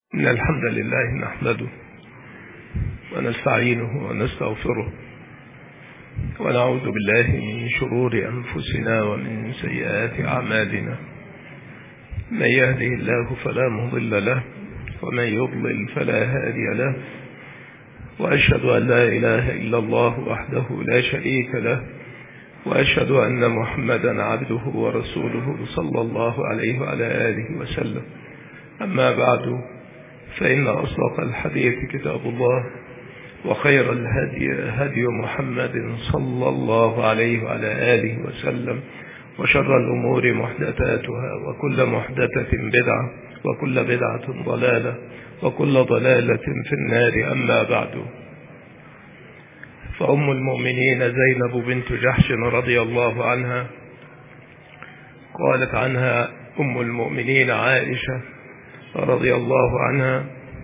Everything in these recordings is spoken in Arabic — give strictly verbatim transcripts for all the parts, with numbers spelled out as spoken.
إن الحمد لله نحمده ونستعينه ونستغفره ونعوذ بالله من شرور أنفسنا ومن سيئات أعمالنا. من يهده الله فلا مضل له ومن يضلل فلا هادي له، وأشهد أن لا إله إلا الله وحده لا شريك له، وأشهد أن محمدا عبده ورسوله صلى الله عليه وعلى آله وسلم. أما بعد، فإن أصدق الحديث كتاب الله، وخير الهدي هدي محمد صلى الله عليه وعلى آله وسلم، وشر الأمور محدثاتها، وكل محدثة بدعة، وكل بدعة ضلالة، وكل ضلالة في النار. أما بعد، فأم المؤمنين زينب بنت جحش رضي الله عنها قالت عنها أم المؤمنين عائشة رضي الله عنها: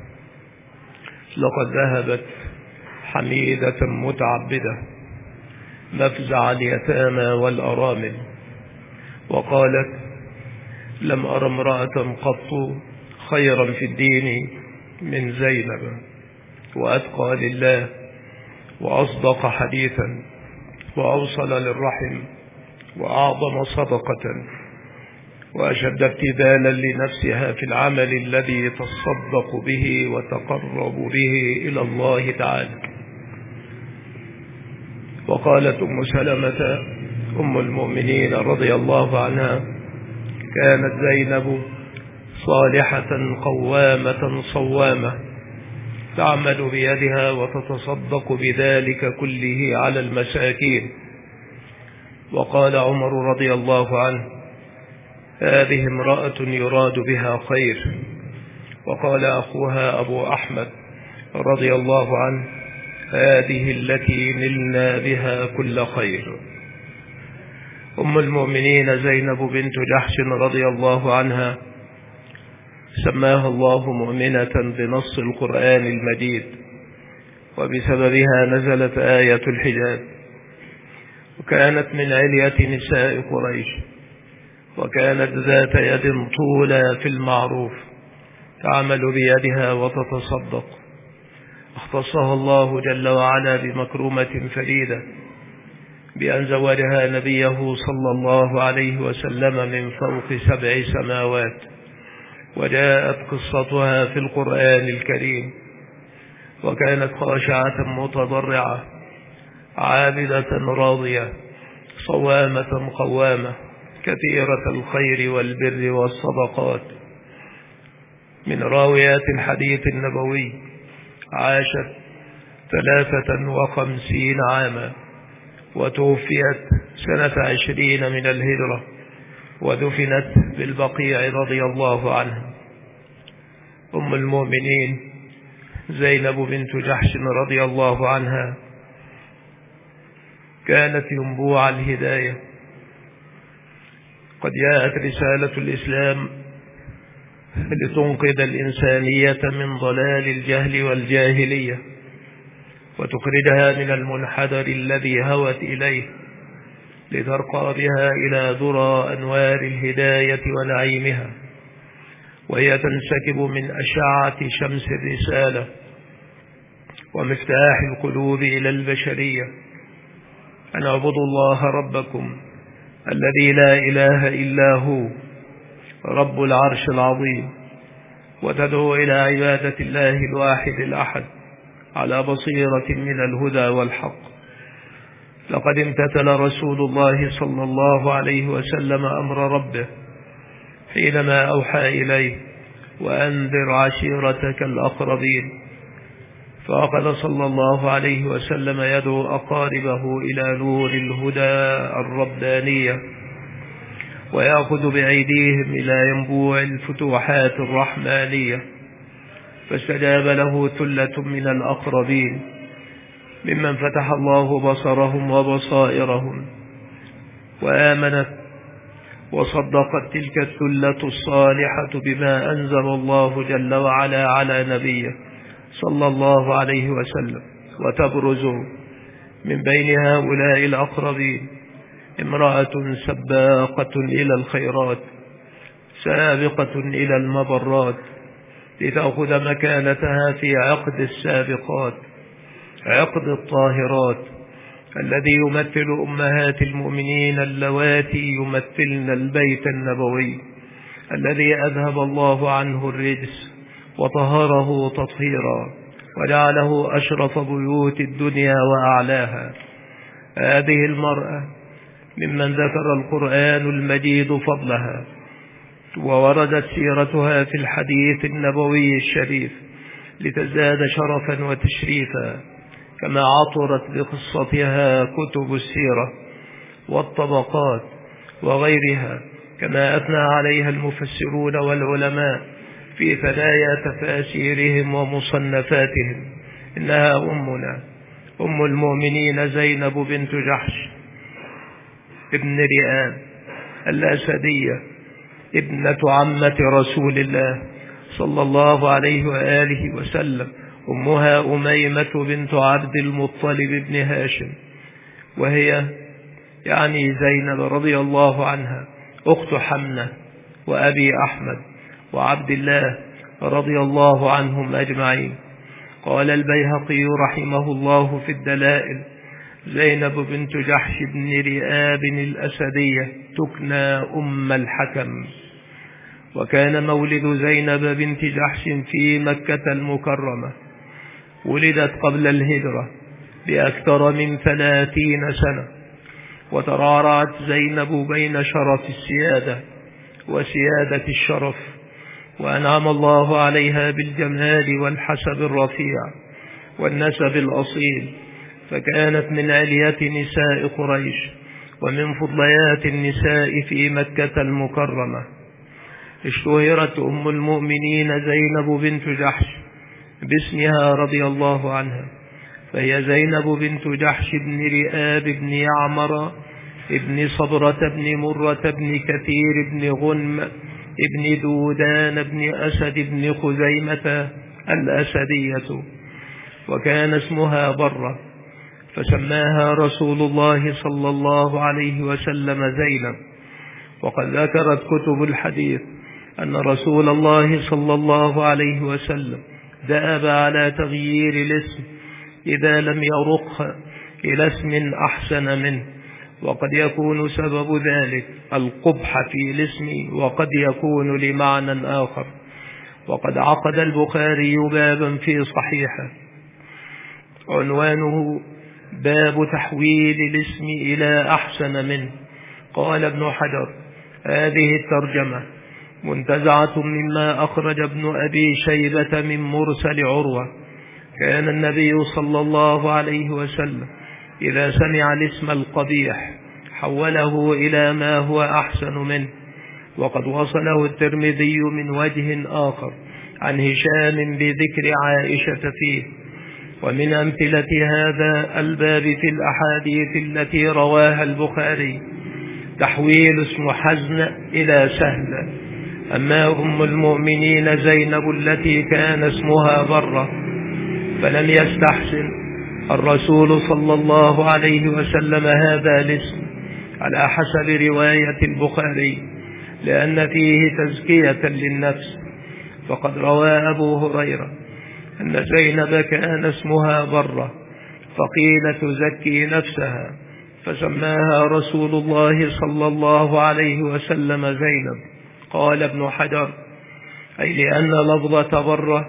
لقد ذهبت حميدة متعبدة مفزع اليتامى والأرامل، وقالت: لم أر امرأة قط خيرا في الدين من زينب، وأتقى لله، وأصدق حديثا، وأوصل للرحم، وأعظم صدقة، وأشد ابتذالا لنفسها في العمل الذي تصدق به وتقرب به إلى الله تعالى. وقالت أم سلمة أم المؤمنين رضي الله عنها: كانت زينب صالحة قوامة صوامة، تعمل بيدها وتتصدق بذلك كله على المساكين. وقال عمر رضي الله عنه: هذه امرأة يراد بها خير. وقال أخوها أبو أحمد رضي الله عنه: هذه التي نلنا بها كل خير. أم المؤمنين زينب بنت جحش رضي الله عنها سماها الله مؤمنة بنص القرآن المجيد، وبسببها نزلت آية الحجاب. وكانت من علية نساء قريش، وكانت ذات يد طولى في المعروف، تعمل بيدها وتتصدق. اختصها الله جل وعلا بمكرمة فريدة، بأن زوجها نبيه صلى الله عليه وسلم من فوق سبع سماوات، وجاءت قصتها في القرآن الكريم. وكانت خاشعة متضرعة، عابدة راضية، صوامة قوامة، كثيرة الخير والبر والصدقات. من راويات الحديث النبوي، عاشت ثلاثة وخمسين عاما، وتوفيت سنة عشرين من الهجرة، ودفنت بالبقيع رضي الله عنها. أم المؤمنين زينب بنت جحش رضي الله عنها كانت ينبوع الهداية. قد جاءت رسالة الإسلام لتنقذ الإنسانية من ضلال الجهل والجاهلية، وتخرجها من المنحدر الذي هوت إليه، لترقى بها إلى ذرى أنوار الهداية ونعيمها، وهي تنسكب من أشعة شمس الرسالة ومفتاح القلوب إلى البشرية. أن اعبدوا الله ربكم الذي لا إله إلا هو رب العرش العظيم، وتدعو إلى عبادة الله الواحد الأحد على بصيرة من الهدى والحق. لقد امتثل رسول الله صلى الله عليه وسلم أمر ربه حينما أوحى إليه: وأنذر عشيرتك الأقربين. فأخذ صلى الله عليه وسلم يدعو أقاربه إلى نور الهدى الربانية، ويأخذ بأيديهم إلى ينبوع الفتوحات الرحمانية. فاستجاب له ثلة من الأقربين ممن فتح الله بصرهم وبصائرهم، وآمنت وصدقت تلك الثلة الصالحة بما أنزل الله جل وعلا على نبيه صلى الله عليه وسلم. وتبرز من بين هؤلاء الأقربين امرأة سباقة إلى الخيرات، سابقة إلى المبرات، لتأخذ مكانتها في عقد السابقات، عقد الطاهرات الذي يمثل أمهات المؤمنين اللواتي يمثلن البيت النبوي الذي أذهب الله عنه الرجس وطهره تطهيرا وجعله أشرف بيوت الدنيا وأعلاها. هذه المرأة ممن ذكر القرآن المجيد فضلها، ووردت سيرتها في الحديث النبوي الشريف لتزداد شرفا وتشريفا، كما عطرت بقصتها كتب السيرة والطبقات وغيرها، كما أثنى عليها المفسرون والعلماء في ثنايا تفاسيرهم ومصنفاتهم. إنها أمنا أم المؤمنين زينب بنت جحش ابن رئاب الأسدية، ابنة عمة رسول الله صلى الله عليه وآله وسلم. أمها أميمة بنت عبد المطلب بن هاشم، وهي يعني زينب رضي الله عنها أخت حمنة وأبي أحمد وعبد الله رضي الله عنهم أجمعين. قال البيهقي رحمه الله في الدلائل: زينب بنت جحش بن رئاب الأسدية تكنى أم الحكم. وكان مولد زينب بنت جحش في مكة المكرمة، ولدت قبل الهجرة بأكثر من ثلاثين سنة، وترعرعت زينب بين شرف السيادة وسيادة الشرف، وأنعم الله عليها بالجمال والحسب الرفيع والنسب الأصيل، فكانت من علية نساء قريش ومن فضليات النساء في مكة المكرمة. اشتهرت أم المؤمنين زينب بنت جحش باسمها رضي الله عنها، فهي زينب بنت جحش بن رئاب بن يعمر ابن صبرة بن مرة بن كثير بن غنم ابن دودان بن أسد بن خزيمة الأسدية، وكان اسمها برة، فسماها رسول الله صلى الله عليه وسلم زينب. وقد ذكرت كتب الحديث أن رسول الله صلى الله عليه وسلم دأب على تغيير الاسم إذا لم يرق إلى اسم أحسن منه، وقد يكون سبب ذلك القبح في الاسم، وقد يكون لمعنى آخر. وقد عقد البخاري بابا في صحيحه عنوانه: باب تحويل الاسم إلى أحسن منه. قال ابن حجر: هذه الترجمة منتزعة مما أخرج ابن أبي شيبة من مرسل عروة. كان النبي صلى الله عليه وسلم إذا سمع الاسم القبيح حوله إلى ما هو أحسن منه. وقد وصله الترمذي من وجه آخر عن هشام بذكر عائشة فيه. ومن أمثلة هذا الباب في الأحاديث التي رواها البخاري تحويل اسم حزن إلى سهل. أما أم المؤمنين زينب التي كان اسمها برة فلم يستحسن الرسول صلى الله عليه وسلم هذا الاسم على حسب رواية البخاري، لأن فيه تزكية للنفس. فقد روى أبو هريرة أن زينب كان اسمها برة، فقيل تزكي نفسها، فسماها رسول الله صلى الله عليه وسلم زينب. قال ابن حجر: أي لأن لفظة برة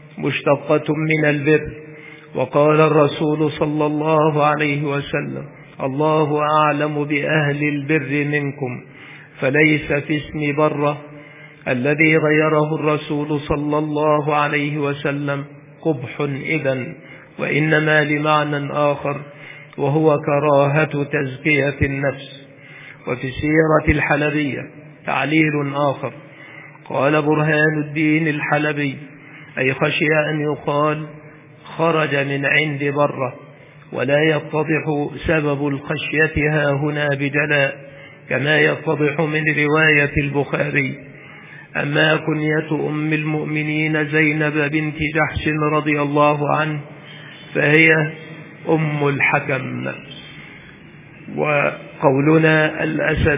مشتقة من البر. وقال الرسول صلى الله عليه وسلم: الله أعلم بأهل البر منكم، فليس في اسم برة الذي غيره الرسول صلى الله عليه وسلم قبح إذن، وإنما لمعنى آخر، وهو كراهة تزكية النفس. وفي سيرة الحلبية تعليل آخر. قال برهان الدين الحلبي: أي خشي أن يقال خرج من عند برة، ولا يتضح سبب الخشية ها هنا بجلاء كما يتضح من رواية البخاري. أما كنية أم المؤمنين زينب بنت جحش رضي الله عنه فهي أم الحكم. وقولنا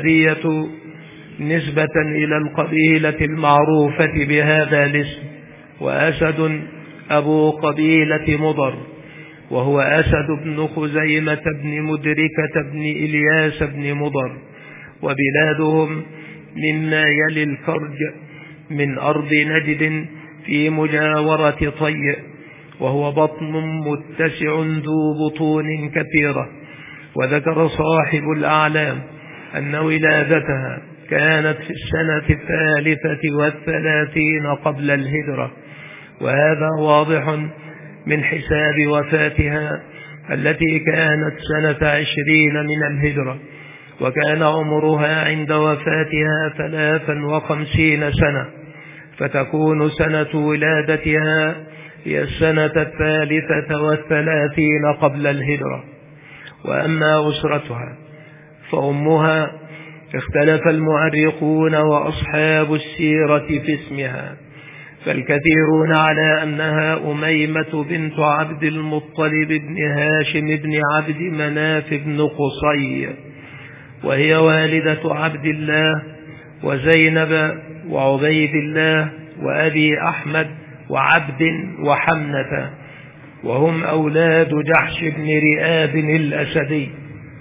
الأسدية نسبة إلى القبيلة المعروفة بهذا الاسم، وأسد أبو قبيلة مضر، وهو أسد بن خزيمة بن مدركة بن إلياس بن مضر، وبلادهم مما يلي الفرج من أرض نجد في مجاورة طي، وهو بطن متسع ذو بطون كثيرة. وذكر صاحب الأعلام أن ولادتها كانت في السنة الثالثة والثلاثين قبل الهجرة، وهذا واضح من حساب وفاتها التي كانت سنة عشرين من الهجرة، وكان عمرها عند وفاتها ثلاثا وخمسين سنة، فتكون سنة ولادتها هي السنة الثالثة والثلاثين قبل الهجرة. وأما أسرتها فأمها اختلف المؤرخون وأصحاب السيرة في اسمها، فالكثيرون على أنها أميمة بنت عبد المطلب بن هاشم بن عبد مناف بن قصي، وهي والدة عبد الله وزينب وعبيد الله وأبي أحمد وعبد وحمنة، وهم أولاد جحش بن رئاب الأسدي.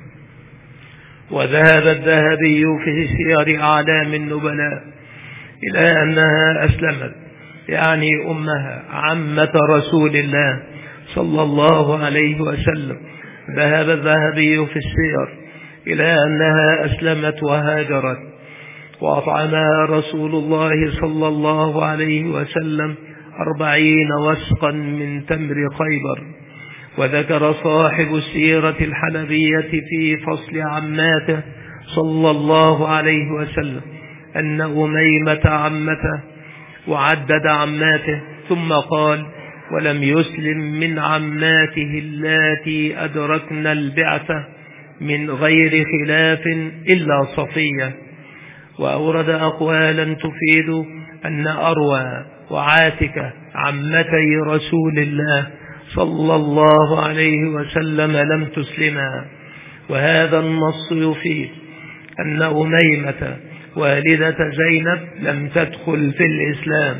وذهب الذهبي في سير أعلام النبلاء إلى أنها أسلمت، يعني أمها عمة رسول الله صلى الله عليه وسلم. ذهب الذهبي في السير إلى أنها أسلمت وهاجرت، وأطعمها رسول الله صلى الله عليه وسلم أربعين وسقا من تمر خيبر. وذكر صاحب السيرة الحلبية في فصل عماته صلى الله عليه وسلم أن أميمة عمته، وعدد عماته ثم قال: ولم يسلم من عماته اللاتي أدركن البعثة من غير خلاف إلا صفية. وأورد أقوالا تفيد أن أروى وعاتكة عمتي رسول الله صلى الله عليه وسلم لم تسلما، وهذا النص يفيد أن أميمة والدة زينب لم تدخل في الإسلام.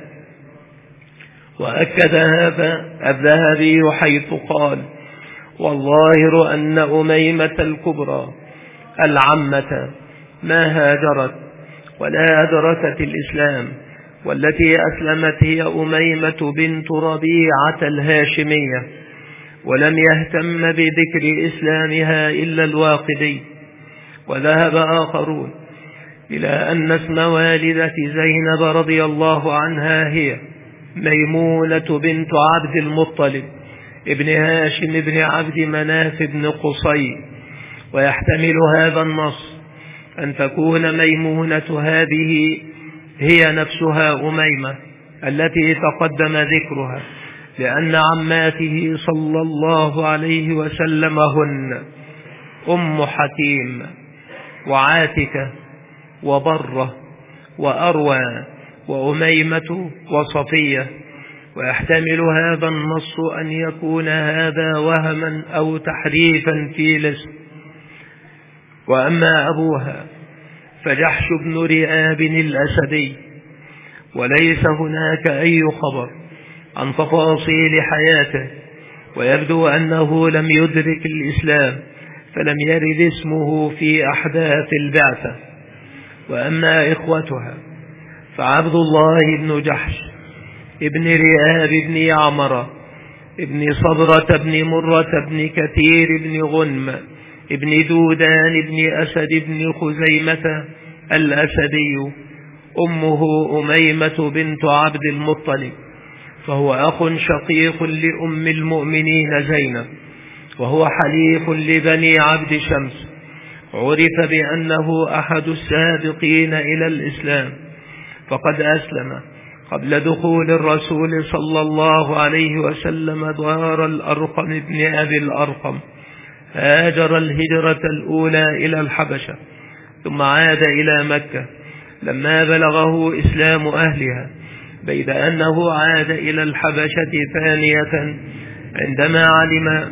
وأكد هذا الذهبي حيث قال: والظاهر أن أميمة الكبرى العمة ما هاجرت ولا أدركت الإسلام، والتي أسلمت هي أميمة بنت ربيعة الهاشمية، ولم يهتم بذكر إسلامها إلا الواقدي. وذهب آخرون إلى أن اسم والدة زينب رضي الله عنها هي ميمونة بنت عبد المطلب ابن هاشم بن عبد مناف بن قصي. ويحتمل هذا النص أن تكون ميمونة هذه هي نفسها أميمة التي تقدم ذكرها، لأن عماته صلى الله عليه وسلم هن أم حكيم وعاتكة وبرة وأروى وأميمة وصفية. ويحتمل هذا النص أن يكون هذا وهما أو تحريفا في الاسم. وأما أبوها فجحش بن رئاب الأسدي، وليس هناك أي خبر عن تفاصيل حياته، ويبدو أنه لم يدرك الإسلام فلم يرد اسمه في أحداث البعثة. وأما إخوتها فعبد الله بن جحش ابن رئاب بن يعمر ابن صبرة بن مرة بن كثير بن غنم ابن دودان بن أسد بن خزيمة الأسدي، أمه أميمة بنت عبد المطلب، فهو أخ شقيق لأم المؤمنين زينب، وهو حليف لبني عبد شمس. عرف بأنه أحد السابقين إلى الإسلام، فقد أسلم قبل دخول الرسول صلى الله عليه وسلم دار الأرقم بن أبي الأرقم. هاجر الهجرة الأولى إلى الحبشة، ثم عاد إلى مكة لما بلغه إسلام أهلها، بيد أنه عاد إلى الحبشة ثانية عندما علم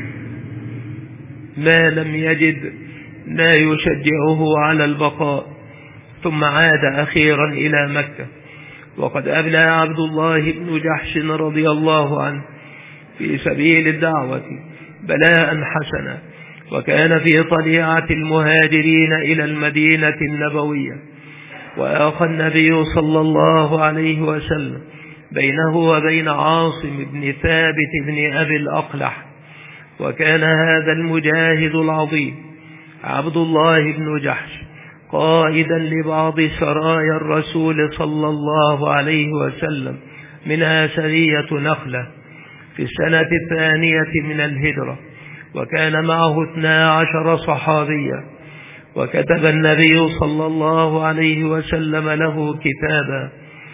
ما لم يجد ما يشجعه على البقاء، ثم عاد أخيرا إلى مكة. وقد أبلى عبد الله بن جحش رضي الله عنه في سبيل الدعوة بلاء حسنا، وكان في طليعة المهاجرين إلى المدينة النبوية، وآخى النبي صلى الله عليه وسلم بينه وبين عاصم بن ثابت بن أبي الأقلح. وكان هذا المجاهد العظيم عبد الله بن جحش قائدا لبعض سرايا الرسول صلى الله عليه وسلم، منها سرية نخلة في السنة الثانية من الهجرة، وكان معه اثنا عشر صحابيا. وكتب النبي صلى الله عليه وسلم له كتابا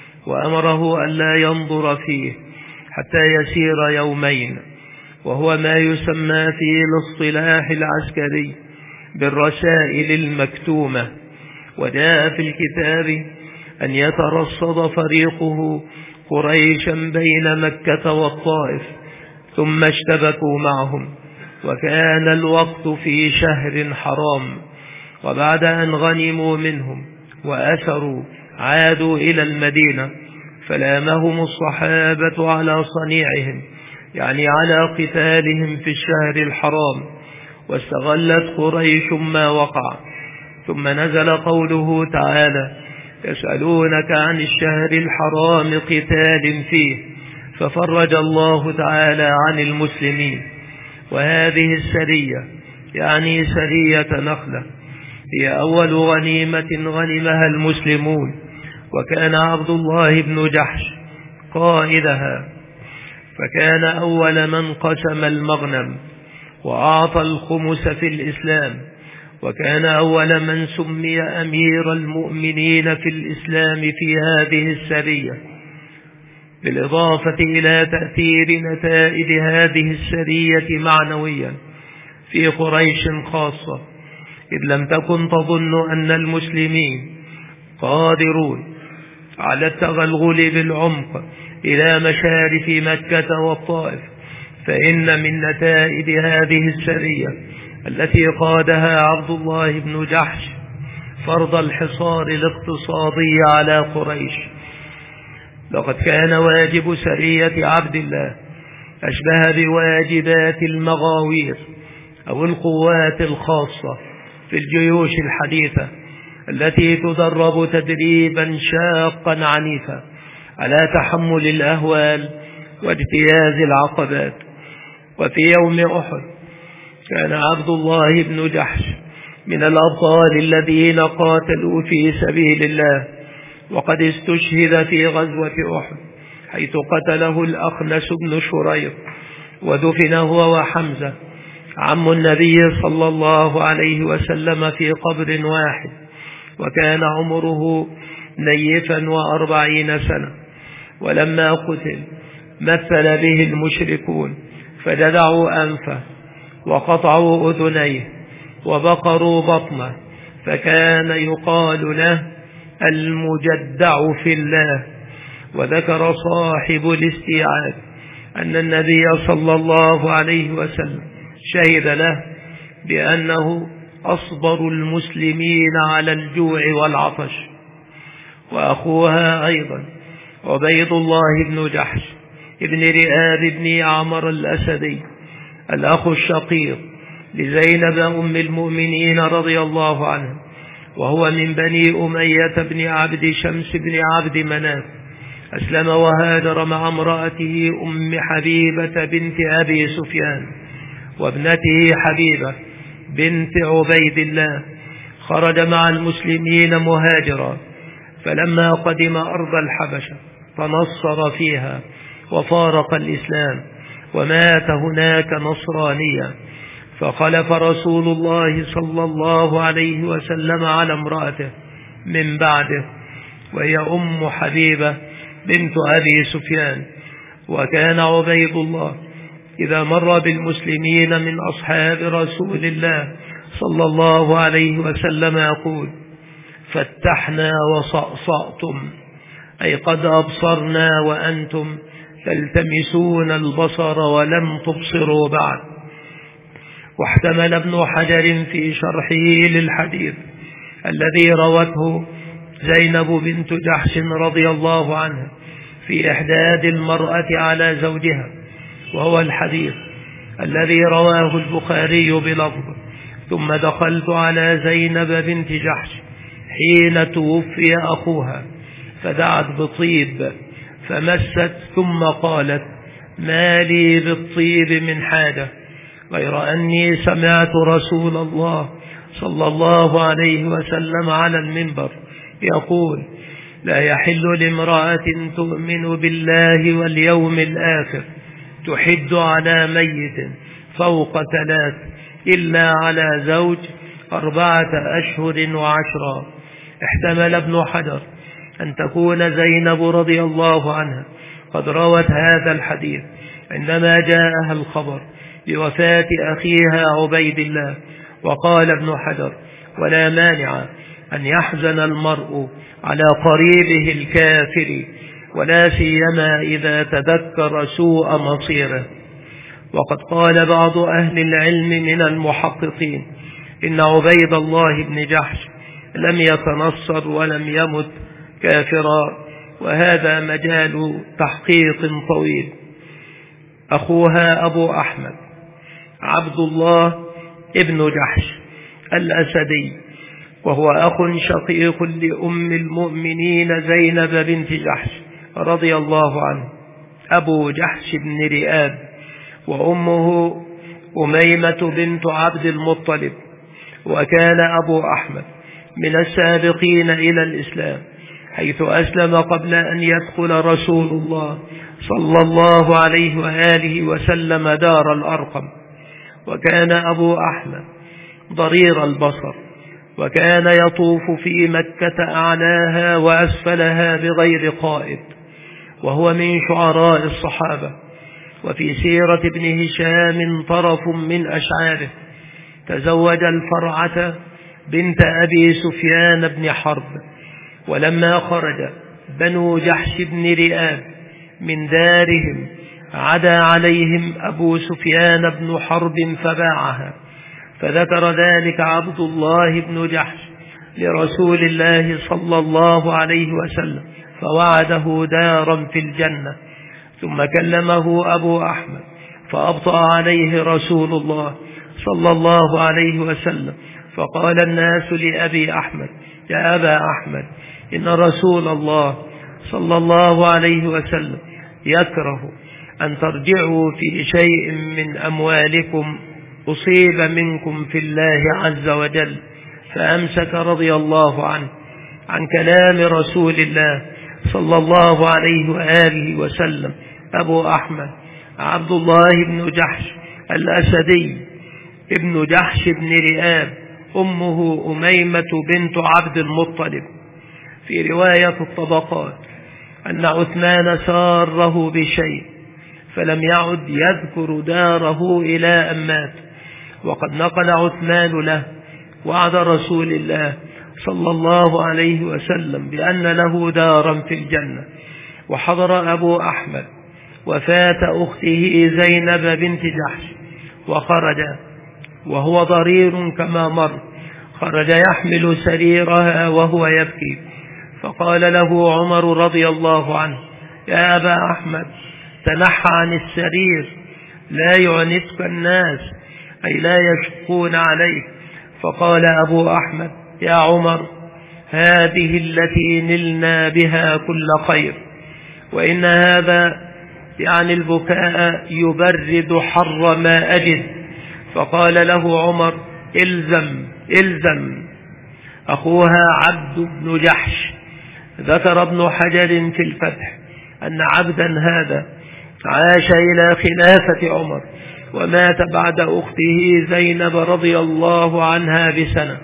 وأمره ألا ينظر فيه حتى يسير يومين، وهو ما يسمى في الاصطلاح العسكري بالرسائل المكتومة. وجاء في الكتاب أن يترصد فريقه قريشا بين مكة والطائف، ثم اشتبكوا معهم، وكان الوقت في شهر حرام. وبعد أن غنموا منهم وأسروا عادوا إلى المدينة، فلامهم الصحابة على صنيعهم، يعني على قتالهم في الشهر الحرام، واستغلت قريش ما وقع. ثم نزل قوله تعالى: يسألونك عن الشهر الحرام قتال فيه، ففرج الله تعالى عن المسلمين. وهذه السرية يعني سرية نخلة هي أول غنيمة غنمها المسلمون، وكان عبد الله بن جحش قائدها، فكان أول من قسم المغنم وأعطى الخمس في الإسلام، وكان أول من سمي أمير المؤمنين في الإسلام في هذه السرية، بالإضافة إلى تأثير نتائج هذه السرية معنويا في قريش خاصة، إذ لم تكن تظن أن المسلمين قادرون على التغلغل بالعمق إلى مشارف مكة والطائف. فإن من نتائج هذه السرية التي قادها عبد الله بن جحش فرض الحصار الاقتصادي على قريش. لقد كان واجب سرية عبد الله أشبه بواجبات المغاوير أو القوات الخاصة في الجيوش الحديثة التي تدرب تدريبا شاقا عنيفا على تحمل الأهوال واجتياز العقبات. وفي يوم أحد كان عبد الله بن جحش من الأبطال الذين قاتلوا في سبيل الله، وقد استشهد في غزوة أحد، حيث قتله الأخنس بن شريق ودفن هو وحمزة عم النبي صلى الله عليه وسلم في قبر واحد، وكان عمره نيفا وأربعين سنة. ولما قتل مثل به المشركون فجدعوا أنفه وقطعوا أذنيه وبقروا بطنه، فكان يقال له المجدع في الله. وذكر صاحب الاستيعاب أن النبي صلى الله عليه وسلم شهد له بأنه أصبر المسلمين على الجوع والعطش. وأخوها أيضا عبيد الله بن جحش ابن رئاب بن عمر الأسدي، الأخ الشقيق لزينب أم المؤمنين رضي الله عنها، وهو من بني أمية بن عبد شمس بن عبد مناف، أسلم وهاجر مع امرأته أم حبيبة بنت أبي سفيان وابنته حبيبة بنت عبيد الله. خرج مع المسلمين مهاجرا، فلما قدم أرض الحبشة تنصر فيها وفارق الإسلام ومات هناك نصرانيا. فخلف رسول الله صلى الله عليه وسلم على امرأته من بعده، وهي أم حبيبة بنت أبي سفيان. وكان عبيد الله إذا مر بالمسلمين من أصحاب رسول الله صلى الله عليه وسلم يقول: فتحنا وصأصأتم، أي قد أبصرنا وأنتم تلتمسون البصر ولم تبصروا بعد. واحتمل ابن حجر في شرحه للحديث الذي روته زينب بنت جحش رضي الله عنها في إحداد المرأة على زوجها، وهو الحديث الذي رواه البخاري بلفظ: ثم دخلت على زينب بنت جحش حين توفي أخوها فدعت بطيب فمست، ثم قالت: ما لي بالطيب من حاجة غير أني سمعت رسول الله صلى الله عليه وسلم على المنبر يقول: لا يحل لامرأة تؤمن بالله واليوم الآخر تحد على ميت فوق ثلاث إلا على زوج أربعة أشهر وعشرا. احتمل ابن حجر أن تكون زينب رضي الله عنها قد روت هذا الحديث عندما جاءها الخبر بوفاة أخيها عبيد الله. وقال ابن حجر: ولا مانع أن يحزن المرء على قريبه الكافر، ولا سيما إذا تذكر سوء مصيره. وقد قال بعض أهل العلم من المحققين إن عبيد الله بن جحش لم يتنصر ولم يمت كافرا، وهذا مجال تحقيق طويل. أخوها أبو أحمد عبد الله ابن جحش الأسدي، وهو أخ شقيق لأم المؤمنين زينب بنت جحش رضي الله عنه، أبو جحش بن رئاب، وأمه أميمة بنت عبد المطلب. وكان أبو أحمد من السابقين إلى الإسلام، حيث أسلم قبل أن يدخل رسول الله صلى الله عليه وآله وسلم دار الأرقم. وكان أبو أحمد ضرير البصر، وكان يطوف في مكة أعلاها وأسفلها بغير قائد، وهو من شعراء الصحابة. وفي سيرة ابن هشام طرف من أشعاره: تزوج الفرعة بنت أبي سفيان بن حرب، ولما خرج بنو جحش بن رئاب من دارهم عدا عليهم أبو سفيان بن حرب فباعها، فذكر ذلك عبد الله بن جحش لرسول الله صلى الله عليه وسلم فوعده دارا في الجنة. ثم كلمه أبو أحمد فأبطأ عليه رسول الله صلى الله عليه وسلم، فقال الناس لأبي أحمد: يا أبا أحمد، إن رسول الله صلى الله عليه وسلم يكره أن ترجعوا في شيء من أموالكم أصيب منكم في الله عز وجل. فأمسك رضي الله عنه عن كلام رسول الله صلى الله عليه وآله وسلم أبو أحمد عبد الله بن جحش الأسدي ابن جحش بن رئاب، أمه أميمة بنت عبد المطلب. في رواية الطبقات أن عثمان ساره بشيء فلم يعد يذكر داره إلى أن مات، وقد نقل عثمان له وعد رسول الله صلى الله عليه وسلم بأن له دارا في الجنة. وحضر أبو أحمد وفاة أخته زينب بنت جحش، وخرج وهو ضرير كما مر، خرج يحمل سريرها وهو يبكي، فقال له عمر رضي الله عنه: يا أبا أحمد، تنحى عن السرير لا يعنتك الناس، أي لا يشقون عليك. فقال أبو أحمد: يا عمر، هذه التي نلنا بها كل خير، وإن هذا يعني البكاء يبرد حر ما أجد. فقال له عمر: إلزم إلزم. أخوها عبد بن جحش. ذكر ابن حجر في الفتح أن عبدا هذا عاش إلى خلافة عمر، ومات بعد أخته زينب رضي الله عنها بسنة.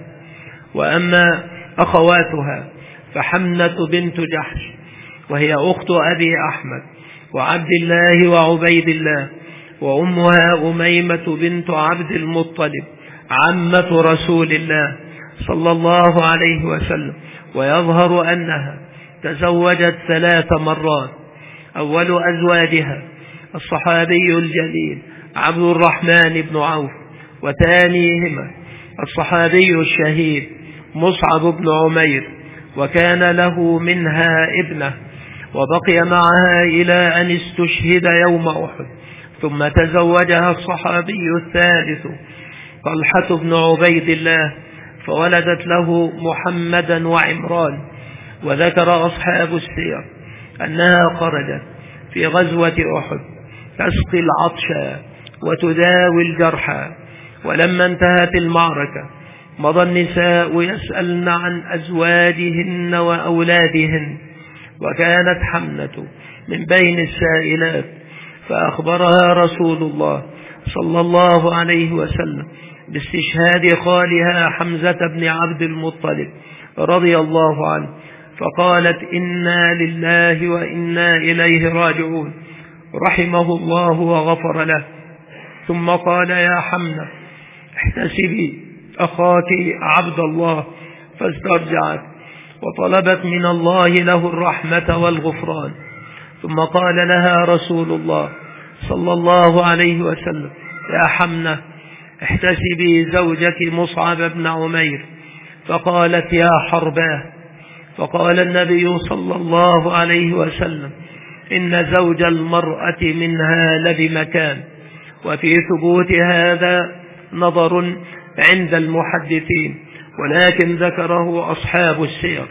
وأما أخواتها فحمنة بنت جحش، وهي أخت أبي أحمد وعبد الله وعبيد الله، وأمها أميمة بنت عبد المطلب عمة رسول الله صلى الله عليه وسلم. ويظهر أنها تزوجت ثلاث مرات: أول أزواجها الصحابي الجليل عبد الرحمن بن عوف، وثانيهما الصحابي الشهيد مصعب بن عمير، وكان له منها ابنة، وبقي معها إلى أن استشهد يوم أحد. ثم تزوجها الصحابي الثالث طلحة بن عبيد الله، فولدت له محمدا وعمران. وذكر أصحاب السير أنها خرجت في غزوة أحد تسقي العطش وتداوي الجرحى، ولما انتهت المعركة مضى النساء يسألن عن أزواجهن وأولادهن، وكانت حمنة من بين السائلات، فأخبرها رسول الله صلى الله عليه وسلم باستشهاد خالها حمزة بن عبد المطلب رضي الله عنه، فقالت: إنا لله وإنا إليه راجعون، رحمه الله وغفر له. ثم قال: يا حمنة احتسبي أخاك عبد الله، فاسترجعت وطلبت من الله له الرحمة والغفران. ثم قال لها رسول الله صلى الله عليه وسلم: يا حمنة احتسبي زوجك مصعب بن عمير. فقالت: يا حرباه. فقال النبي صلى الله عليه وسلم: إن زوج المرأة منها لبمكان. وفي ثبوت هذا نظر عند المحدثين، ولكن ذكره أصحاب السير.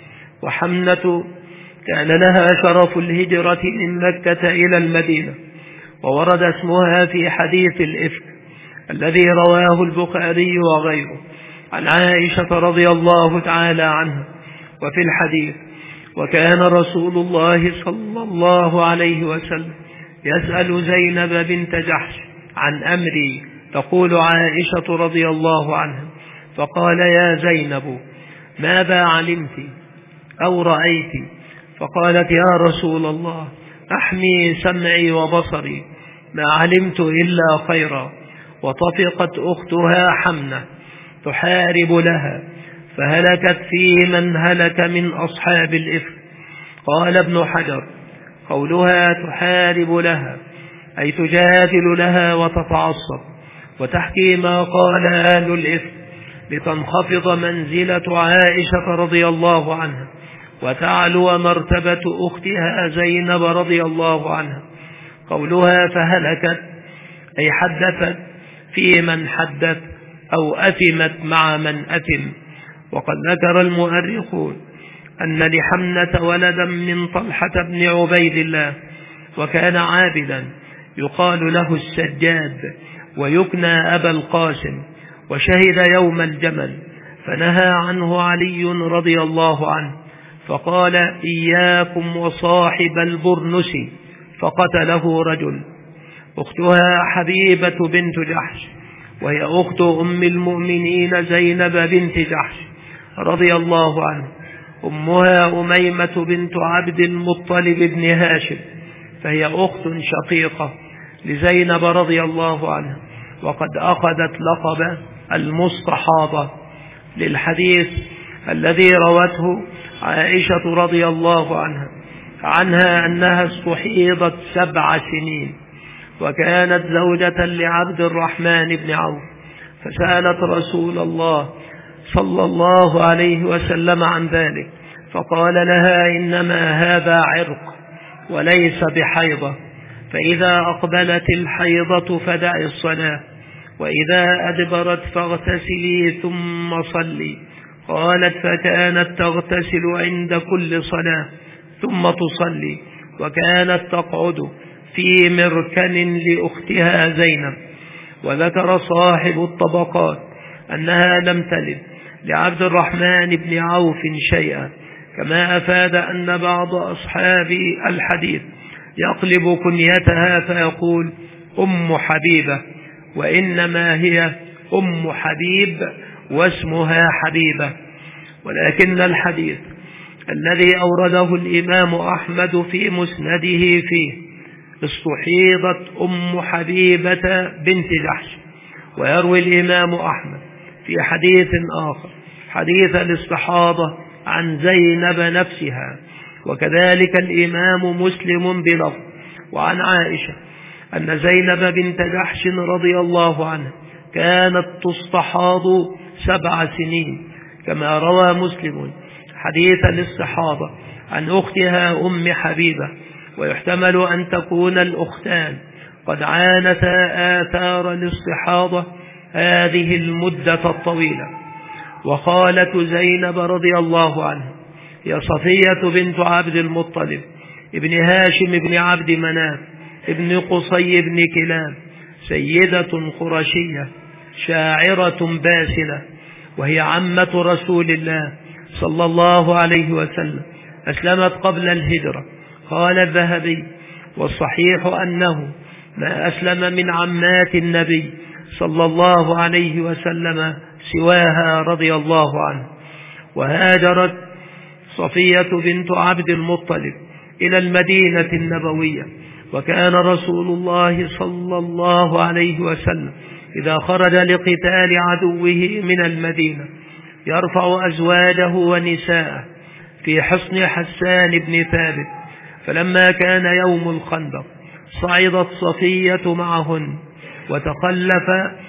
وحمنة كان لها شرف الهجرة من مكة إلى المدينة، وورد اسمها في حديث الإفك الذي رواه البخاري وغيره عن عائشة رضي الله تعالى عنها. وفي الحديث: وكان رسول الله صلى الله عليه وسلم يسأل زينب بنت جحش عن أمري، تقول عائشة رضي الله عنها: فقال: يا زينب ماذا علمت أو رأيت؟ فقالت: يا رسول الله أحمي سمعي وبصري، ما علمت إلا خيرا. وطفقت أختها حمنة تحارب لها، فهلكت في من هلك من أصحاب الإفك. قال ابن حجر: قولها تحارب لها أي تجادل لها وتتعصب وتحكي ما قال أهل الإفك، لتنخفض منزلة عائشة رضي الله عنها وتعلو مرتبة أختها زينب رضي الله عنها. قولها فهلكت أي حدثت في من حدث أو أثمت مع من أثم. وقد ذكر المؤرخون أن لحمنة ولدا من طلحة بن عبيد الله، وكان عابدا يقال له السجاد، ويكنى أبا القاسم، وشهد يوم الجمل، فنهى عنه علي رضي الله عنه، فقال: إياكم وصاحب البرنس، فقتله رجل. أختها حبيبة بنت جحش، وهي أخت أم المؤمنين زينب بنت جحش رضي الله عنه. أمها أميمة بنت عبد المطلب بن هاشم، فهي أخت شقيقة لزينب رضي الله عنها، وقد أخذت لقب المستحاضة للحديث الذي روته عائشة رضي الله عنها عنها أنها استحيضت سبع سنين، وكانت زوجة لعبد الرحمن بن عوف، فسألت رسول الله صلى الله عليه وسلم عن ذلك، فقال لها: إنما هذا عرق وليس بحيضة، فإذا أقبلت الحيضة فدعي الصلاة، وإذا أدبرت فاغتسلي ثم صلي. قالت: فكانت تغتسل عند كل صلاة ثم تصلي، وكانت تقعد في مركن لأختها زينب. وذكر صاحب الطبقات أنها لم تلد لعبد الرحمن بن عوف شيئا، كما أفاد أن بعض أصحاب الحديث يقلب كنيتها فيقول أم حبيبة، وإنما هي أم حبيب واسمها حبيبة. ولكن الحديث الذي أورده الإمام أحمد في مسنده فيه: استحيضت أم حبيبة بنت جحش. ويروي الإمام أحمد في حديث آخر حديث الاستحاضة عن زينب نفسها، وكذلك الإمام مسلم بلفظ وعن عائشة أن زينب بنت جحش رضي الله عنها كانت تستحاض سبع سنين، كما روى مسلم حديث الاستحاضة عن أختها أم حبيبة، ويحتمل أن تكون الأختان قد عانتا آثار الاستحاضة هذه المدة الطويلة. وخالة زينب رضي الله عنها هي صفية بنت عبد المطلب ابن هاشم بن عبد مناف ابن قصي بن كلاب، سيدة قرشية شاعرة باسلة، وهي عمة رسول الله صلى الله عليه وسلم، أسلمت قبل الهجرة. قال الذهبي: والصحيح أنه ما أسلم من عمات النبي صلى الله عليه وسلم سواها رضي الله عنه. وهاجرت صفية بنت عبد المطلب إلى المدينة النبوية، وكان رسول الله صلى الله عليه وسلم إذا خرج لقتال عدوه من المدينة يرفع أزواجه ونساءه في حصن حسان بن ثابت. فلما كان يوم الخندق صعدت صفية معهن، وتخلف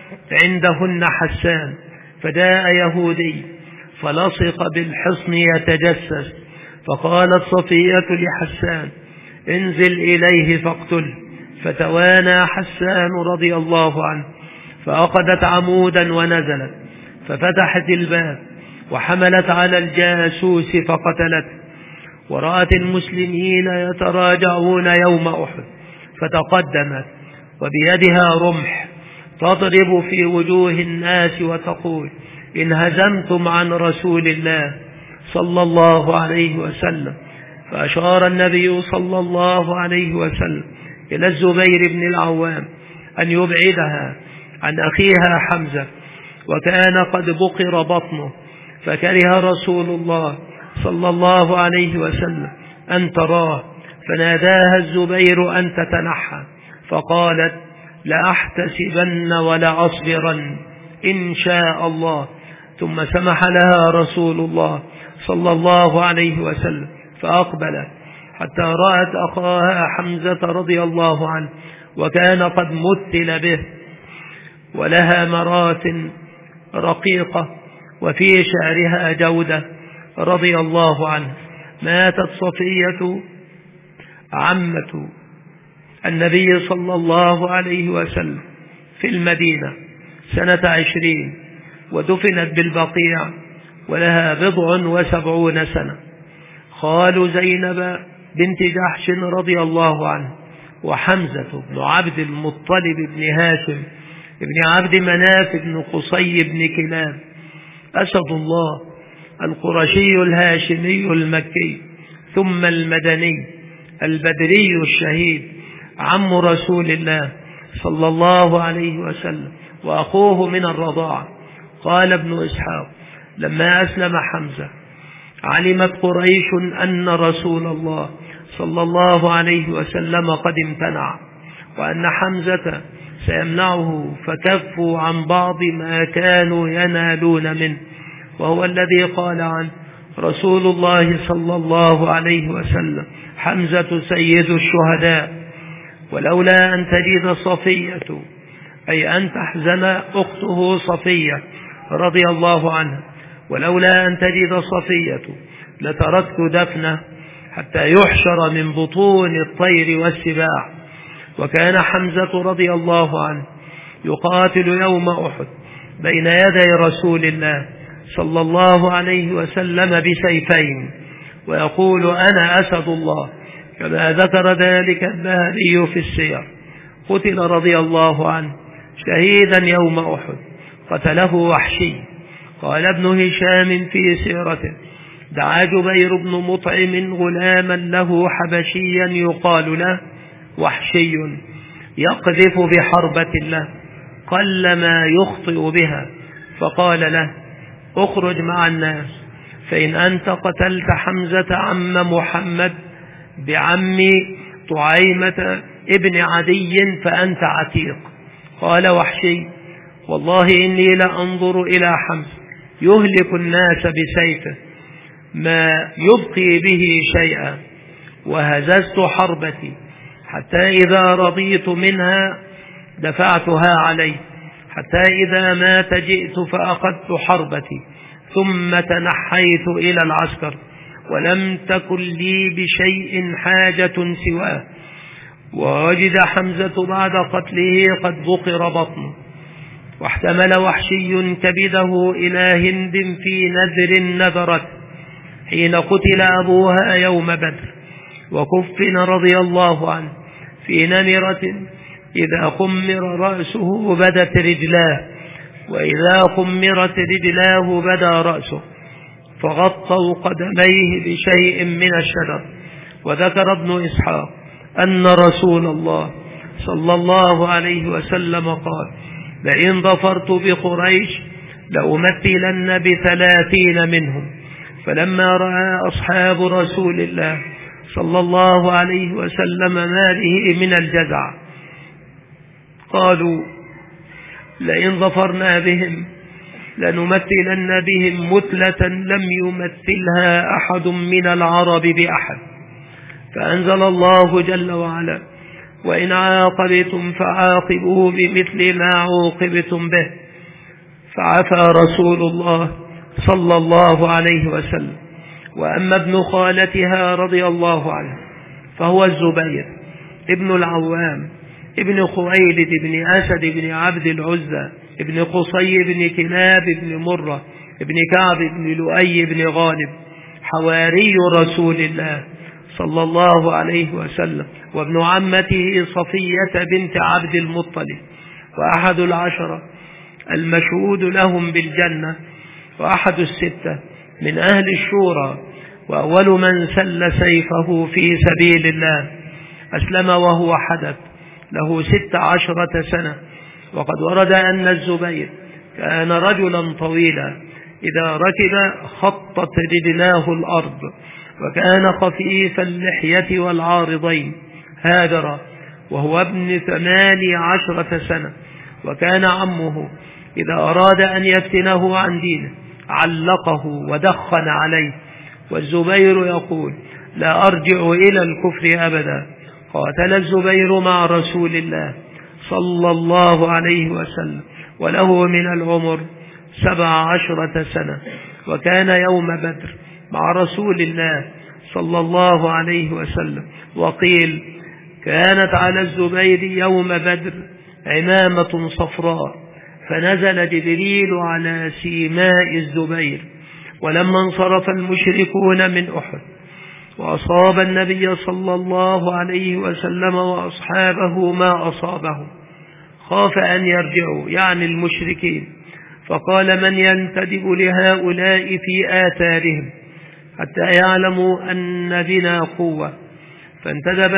عندهن حسان، فجاء يهودي فلصق بالحصن يتجسس، فقالت صفية لحسان: انزل إليه فاقتله. فتوانى حسان رضي الله عنه، فأخذت عمودا ونزلت، ففتحت الباب وحملت على الجاسوس فقتلته. ورأت المسلمين يتراجعون يوم أحد، فتقدمت وبيدها رمح تضرب في وجوه الناس وتقول: إن هزمتم عن رسول الله صلى الله عليه وسلم. فأشار النبي صلى الله عليه وسلم إلى الزبير بن العوام أن يبعدها عن أخيها حمزة، وكان قد بقر بطنه، فكره رسول الله صلى الله عليه وسلم أن تراه، فناداها الزبير أن تتنحى، فقالت: لأحتسبن ولأصبرن إن شاء الله. ثم سمح لها رسول الله صلى الله عليه وسلم فأقبلت حتى رأت أخاها حمزة رضي الله عنه، وكان قد مثل به، ولها مرات رقيقة وفي شعرها جودة رضي الله عنه. ماتت صفية عمة النبي صلى الله عليه وسلم في المدينة سنة عشرين، ودفنت بالبقيع ولها بضع وسبعون سنة. خال زينب بنت جحش رضي الله عنه وحمزة بن عبد المطلب بن هاشم بن عبد مناف بن قصي بن كلاب، أسد الله القرشي الهاشمي المكي ثم المدني البدري الشهيد، عم رسول الله صلى الله عليه وسلم وأخوه من الرضاعة. قال ابن إسحاق: لما أسلم حمزة علمت قريش أن رسول الله صلى الله عليه وسلم قد امتنع، وأن حمزة سيمنعه، فكفوا عن بعض ما كانوا ينالون منه، وهو الذي قال عنه رسول الله صلى الله عليه وسلم: حمزة سيد الشهداء. ولولا أن تجد صفية، أي أن تحزن أخته صفية رضي الله عنها، ولولا أن تجد صفية لتركت دفنه حتى يحشر من بطون الطير والسباع. وكان حمزة رضي الله عنه يقاتل يوم أحد بين يدي رسول الله صلى الله عليه وسلم بسيفين، ويقول: أنا أسد الله، كما ذكر ذلك الذهبي في السير. قتل رضي الله عنه شهيدا يوم أحد، قتله وحشي. قال ابن هشام في سيرته: دعا جبير بن مطعم غلاما له حبشيا يقال له وحشي يقذف بحربة له قلما يخطئ بها، فقال له: اخرج مع الناس، فإن أنت قتلت حمزة عم محمد بعم طعيمة ابن عدي فأنت عتيق. قال وحشي: والله إني لأنظر إلى حمزة يهلك الناس بسيفه ما يبقي به شيئا، وهززت حربتي حتى إذا رضيت منها دفعتها عليه، حتى إذا مات جئت فأخذت حربتي ثم تنحيت إلى العسكر ولم تكن لي بشيء حاجة سواه. ووجد حمزة بعد قتله قد بقر بطنه، واحتمل وحشي كبده إلى هند في نذر نذرت حين قتل أبوها يوم بدر، وكفن رضي الله عنه في نمرة إذا خمر رأسه بدت رجلاه، وإذا خمرت رجلاه بدا رأسه، فغطوا قدميه بشيء من الشجر. وذكر ابن إسحاق أن رسول الله صلى الله عليه وسلم قال: لئن ظفرت بقريش لأمثلن بثلاثين منهم. فلما رأى أصحاب رسول الله صلى الله عليه وسلم ما به من الجزع قالوا: لئن ظفرنا بهم لنمثلن بهم مثلة لم يمثلها أحد من العرب بأحد. فأنزل الله جل وعلا: وإن عاقبتم فعاقبوا بمثل ما عوقبتم به. فعفى رسول الله صلى الله عليه وسلم. وأما ابن خالتها رضي الله عنه فهو الزبير ابن العوام ابن خويلد بن أسد بن عبد العزى ابن قصي بن كلاب بن مرة ابن كعب بن لؤي بن غالب، حواري رسول الله صلى الله عليه وسلم، وابن عمته صفية بنت عبد المطلب، وأحد العشرة المشهود لهم بالجنة، وأحد الستة من أهل الشورى، وأول من سل سيفه في سبيل الله. أسلم وهو حدث له ست عشرة سنة. وقد ورد أن الزبير كان رجلا طويلا إذا ركب خطت رجلاه الأرض، وكان خفيف اللحية والعارضين هاجر وهو ابن ثماني عشرة سنة. وكان عمه إذا أراد أن يفتنه عن دينه علقه ودخن عليه. والزبير يقول: لا أرجع إلى الكفر أبدا. قاتل الزبير مع رسول الله صلى الله عليه وسلم وله من العمر سبع عشرة سنة، وكان يوم بدر مع رسول الله صلى الله عليه وسلم. وقيل كانت على الزبير يوم بدر عمامة صفراء، فنزل جبريل على سيماء الزبير. ولما انصرف المشركون من أحد وأصاب النبي صلى الله عليه وسلم وأصحابه ما أصابه خاف أن يرجعوا، يعني المشركين، فقال: من ينتدب لهؤلاء في آثارهم حتى يعلموا أن بنا قوة. فانتدب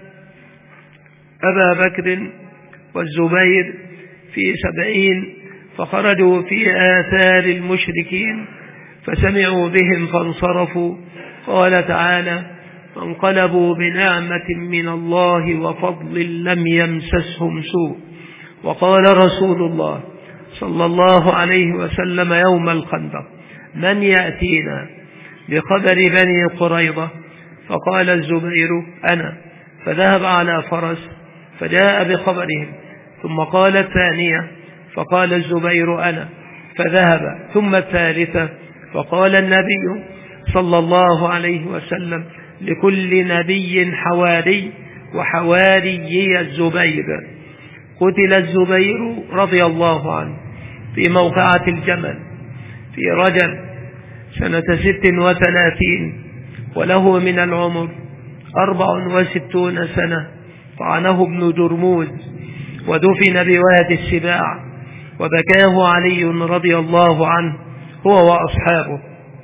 أبا بكر والزبير في سبعين فخرجوا في آثار المشركين فسمعوا بهم فانصرفوا. قال تعالى: فانقلبوا بنعمة من الله وفضل لم يمسسهم سوء. وقال رسول الله صلى الله عليه وسلم يوم الخندق: من يأتينا بخبر بني قريظة؟ فقال الزبير: أنا. فذهب على فرس فجاء بخبرهم. ثم قال الثانية فقال الزبير: أنا. فذهب. ثم الثالثة فقال النبي صلى الله عليه وسلم: لكل نبي حواري، وحواري الزبير. قتل الزبير رضي الله عنه في موقعة الجمل في رجب سنة ست وثلاثين، وله من العمر أربع وستون سنة. طعنه ابن جرموز ودفن بوادي السباع، وبكاه علي رضي الله عنه هو وأصحابه.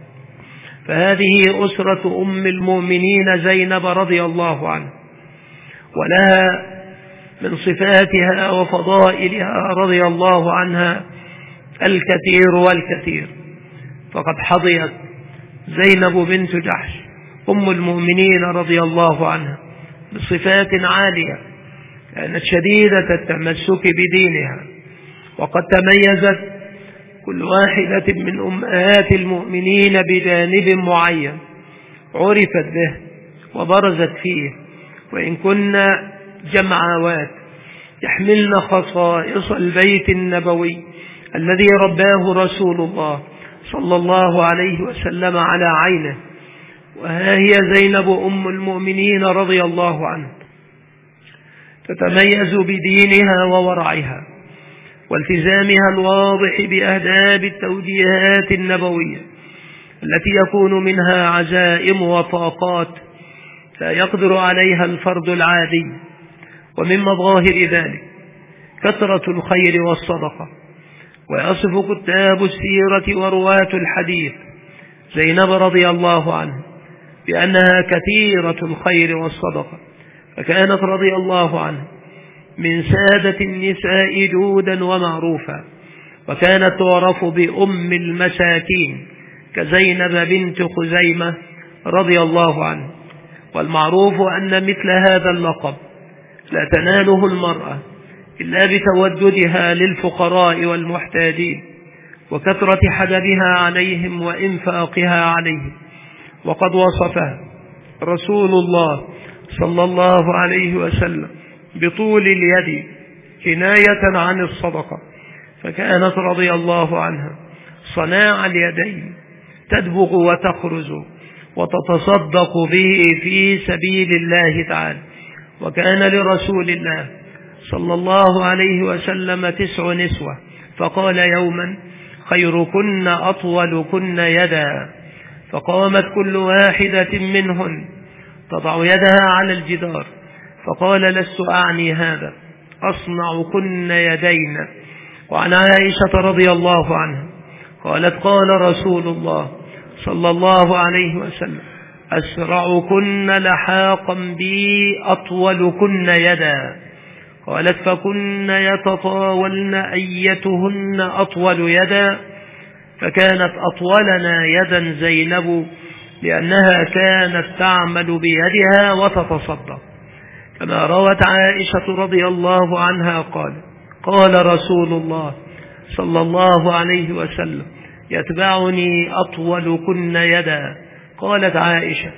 فهذه أسرة أم المؤمنين زينب رضي الله عنه، ولها من صفاتها وفضائلها رضي الله عنها الكثير والكثير. فقد حظيت زينب بنت جحش أم المؤمنين رضي الله عنها بصفات عالية، كانت شديدة التمسك بدينها، وقد تميزت كل واحدة من أمهات المؤمنين بجانب معين عرفت به وبرزت فيه، وإن كنا جمعوات يحملن خصائص البيت النبوي الذي رباه رسول الله صلى الله عليه وسلم على عينه، وها هي زينب أم المؤمنين رضي الله عنها تتميز بدينها وورعها والتزامها الواضح بأهداب التوجيهات النبوية التي يكون منها عزائم وطاقات لا يقدر عليها الفرد العادي. ومن مظاهر ذلك كثرة الخير والصدقة. ويصف كتاب السيرة ورواة الحديث زينب رضي الله عنها بأنها كثيرة الخير والصدقة، فكانت رضي الله عنها من سادة النساء جودا ومعروفا، وكانت تعرف بأم المساكين كزينب بنت خزيمة رضي الله عنها. والمعروف أن مثل هذا اللقب لا تناله المرأة إلا بتوددها للفقراء والمحتاجين وكثرة حدبها عليهم وإنفاقها عليهم. وقد وصفها رسول الله صلى الله عليه وسلم بطول اليد كناية عن الصدقة، فكانت رضي الله عنها صناع اليدين تدبغ وتخرز وتتصدق به في سبيل الله تعالى. وكان لرسول الله صلى الله عليه وسلم تسع نسوة، فقال يوما خيركن أطولكن يدا، فقامت كل واحدة منهن تضع يدها على الجدار، فقال لست أعني هذا، أصنعكن يدين. وعن عائشة رضي الله عنها قالت قال رسول الله صلى الله عليه وسلم أسرعكن لحاقا بي أطولكن يدا. قالت فكن يتطاولن أيتهن أطول يدا، فكانت أطولنا يدا زينب لأنها كانت تعمل بيدها وتتصدق. كما روت عائشة رضي الله عنها قال قال رسول الله صلى الله عليه وسلم يتبعني أطولكن يدا. قالت عائشة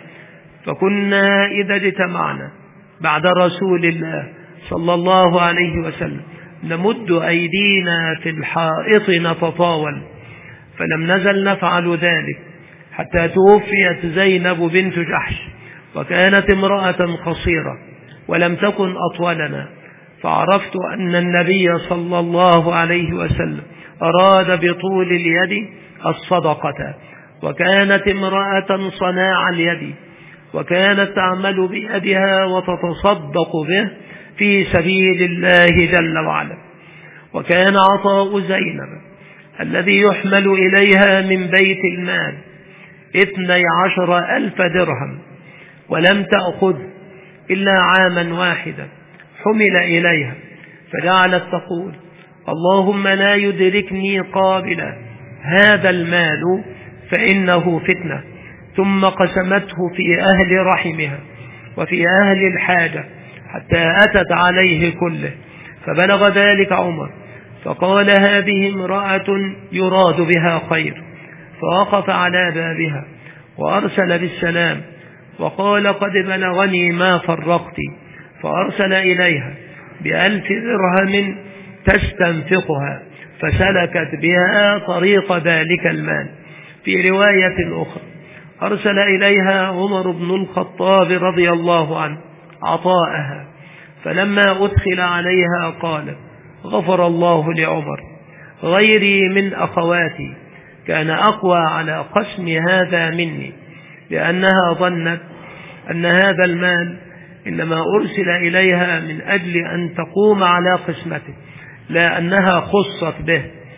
فكنا إذا اجتمعنا بعد رسول الله صلى الله عليه وسلم نمد أيدينا في الحائط نتطاول، فلم نزل نفعل ذلك حتى توفيت زينب بنت جحش، وكانت امرأة قصيرة ولم تكن أطولنا، فعرفت أن النبي صلى الله عليه وسلم أراد بطول اليد الصدقة، وكانت امرأة صناع اليد، وكانت تعمل بيدها وتتصدق به في سبيل الله جل وعلا. وكان عطاء زينب الذي يحمل إليها من بيت المال اثني عشر ألف درهم، ولم تأخذ إلا عاما واحدا حمل إليها، فجعلت تقول اللهم لا يدركني قابلا هذا المال فإنه فتنة، ثم قسمته في أهل رحمها وفي أهل الحاجة حتى أتت عليه كله، فبلغ ذلك عمر فقال هذه امرأة يراد بها خير، فوقف على بابها وأرسل بالسلام وقال قد بلغني ما فرقت، فأرسل إليها بألف درهم تستنفقها، فسلكت بها طريق ذلك المال. في رواية أخرى أرسل إليها عمر بن الخطاب رضي الله عنه عطاءها، فلما أدخل عليها قال غفر الله لعمر، غيري من أخواتي كان أقوى على قسم هذا مني، لأنها ظنت أن هذا المال إنما أرسل إليها من أجل أن تقوم على قسمته، لا أنها خصت به.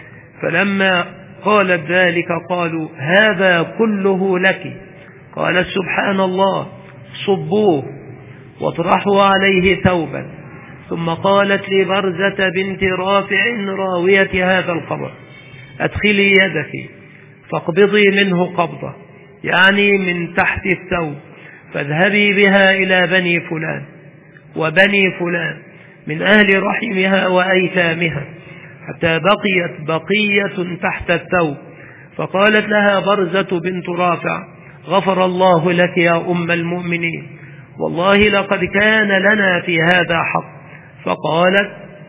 فلما قالت ذلك قالوا هذا كله لك، قالت سبحان الله صبوه واطرحوا عليه ثوبا. ثم قالت لبرزة بنت رافع راوية هذا الخبر أدخلي يدك فاقبضي منه قبضة، يعني من تحت الثوب، فاذهبي بها إلى بني فلان وبني فلان من أهل رحمها وأيتامها حتى بقيت بقية تحت الثوب. فقالت لها برزة بنت رافع غفر الله لك يا أم المؤمنين، والله لقد كان لنا في هذا حق. فقالت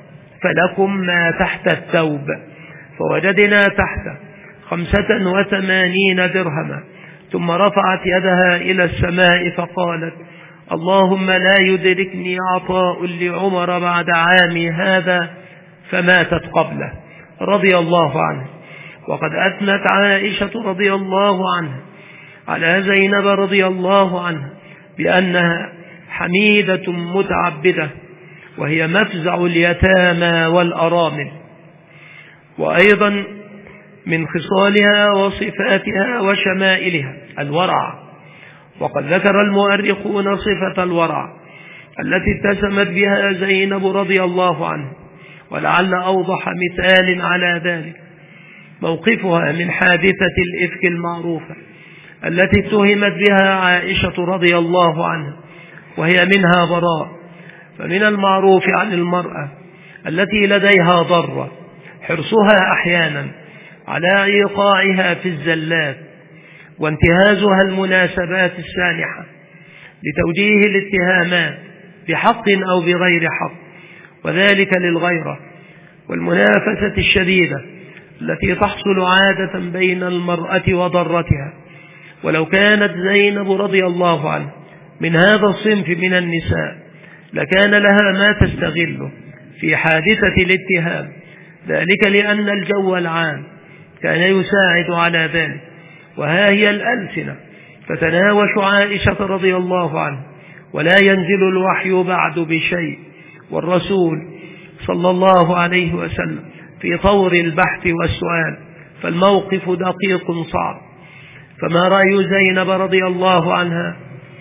فلكم ما تحت الثوب، فوجدنا تحت خمسة وثمانين درهما ثم رفعت يدها إلى السماء فقالت: اللهم لا يدركني عطاء لعمر بعد عامي هذا، فماتت قبله رضي الله عنه. وقد أثنت عائشة رضي الله عنها على زينب رضي الله عنها بأنها حميدة متعبدة، وهي مفزع اليتامى والأرامل. وأيضا من خصالها وصفاتها وشمائلها الورع. وقد ذكر المؤرخون صفة الورع التي اتسمت بها زينب رضي الله عنها، ولعل أوضح مثال على ذلك موقفها من حادثة الإفك المعروفة التي اتهمت بها عائشة رضي الله عنها، وهي منها براء. فمن المعروف عن المرأة التي لديها ضرة حرصها أحيانا على إيقاعها في الزلات، وانتهازها المناسبات السانحة لتوجيه الاتهامات بحق أو بغير حق، وذلك للغيرة والمنافسة الشديدة التي تحصل عادة بين المرأة وضرتها. ولو كانت زينب رضي الله عنها من هذا الصنف من النساء لكان لها ما تستغله في حادثة الاتهام، ذلك لأن الجو العام كان يساعد على ذلك. وها هي الألسنة فتناوش عائشة رضي الله عنها، ولا ينزل الوحي بعد بشيء، والرسول صلى الله عليه وسلم في طور البحث والسؤال، فالموقف دقيق صعب. فما رأي زينب رضي الله عنها؟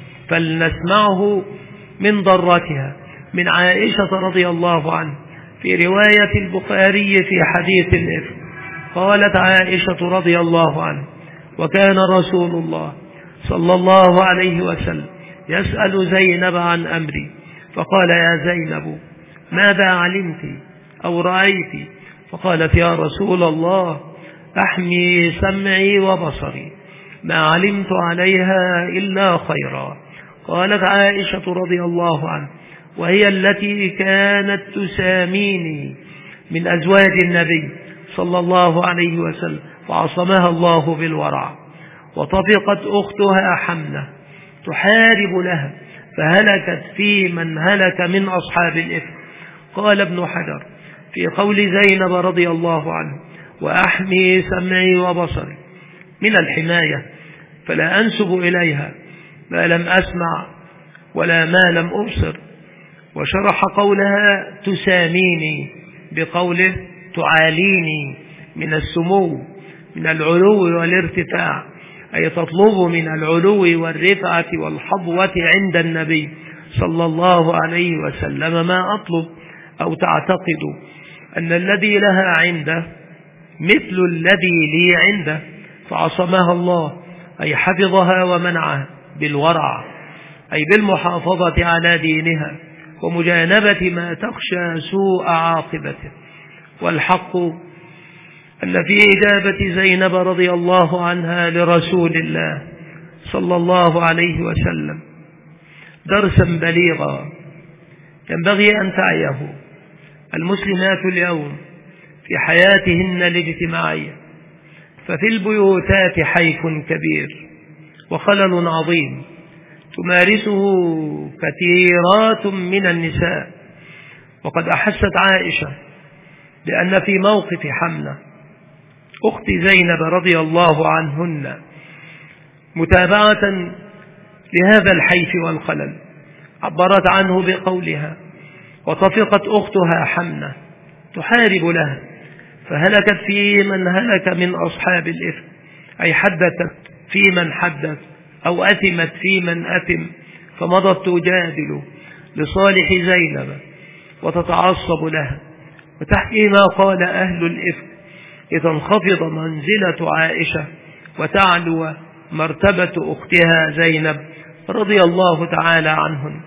فلنسمعه من ضرتها من عائشة رضي الله عنها في رواية البخاري في حديث الإفك. قالت عائشة رضي الله عنها: وكان رسول الله صلى الله عليه وسلم يسأل زينب عن أمري، فقال: يا زينب ماذا علمت أو رأيت؟ فقالت: يا رسول الله أحمي سمعي وبصري، ما علمت عليها إلا خيرا. قالت عائشة رضي الله عنها، وهي التي كانت تساميني من أزواج النبي صلى الله عليه وسلم، فعصمها الله بالورع. وطفقت أختها حمنة تحارب لها، فهلكت في من هلك من أصحاب الإفك. قال ابن حجر في قول زينب رضي الله عنه: وأحمي سمعي وبصري، من الحماية، فلا أنسب إليها ما لم أسمع ولا ما لم أبصر. وشرح قولها تساميني بقوله تعاليني، من السمو، من العلو والارتفاع، أي تطلب من العلو والرفعة والحظوة عند النبي صلى الله عليه وسلم ما أطلب، أو تعتقد أن الذي لها عنده مثل الذي لي عنده، فعصمها الله، أي حفظها ومنعها بالورع، أي بالمحافظة على دينها ومجانبة ما تخشى سوء عاقبته. والحق أن في إجابة زينب رضي الله عنها لرسول الله صلى الله عليه وسلم درسا بليغا ينبغي أن تعيه المسلمات اليوم في حياتهن الاجتماعية. ففي البيوتات حيف كبير وخلل عظيم تمارسه كثيرات من النساء. وقد أحست عائشة بأن في موقف حمنة أخت زينب رضي الله عنهن متابعة لهذا الحيف والخلل، عبرت عنه بقولها: وطفقت أختها حمنة تحارب لها، فهلكت في من هلك من أصحاب الإفك، أي حدثت في من حدث أو أثمت في من أثم، فمضت تجادل لصالح زينب وتتعصب لها وتحكي ما قال أهل الإفك، لتنخفض منزلة عائشة وتعلو مرتبة أختها زينب رضي الله تعالى عنهن.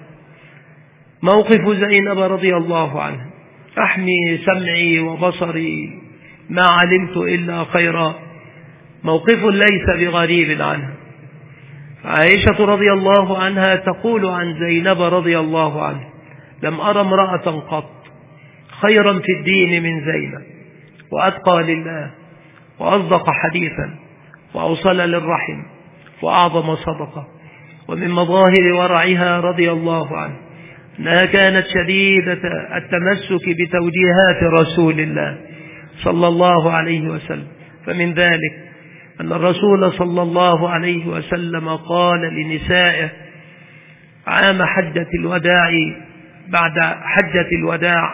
موقف زينب رضي الله عنها: أحمي سمعي وبصري، ما علمت إلا خيرا، موقف ليس بغريب عنها. عائشة رضي الله عنها تقول عن زينب رضي الله عنها: لم أرى امرأة قط خيرا في الدين من زينب، وأتقى لله، وأصدق حديثا، وأوصل للرحم، وأعظم صدقة. ومن مظاهر ورعها رضي الله عنه أنها كانت شديدة التمسك بتوجيهات رسول الله صلى الله عليه وسلم. فمن ذلك أن الرسول صلى الله عليه وسلم قال لنسائه عام حجة الوداع بعد حجة الوداع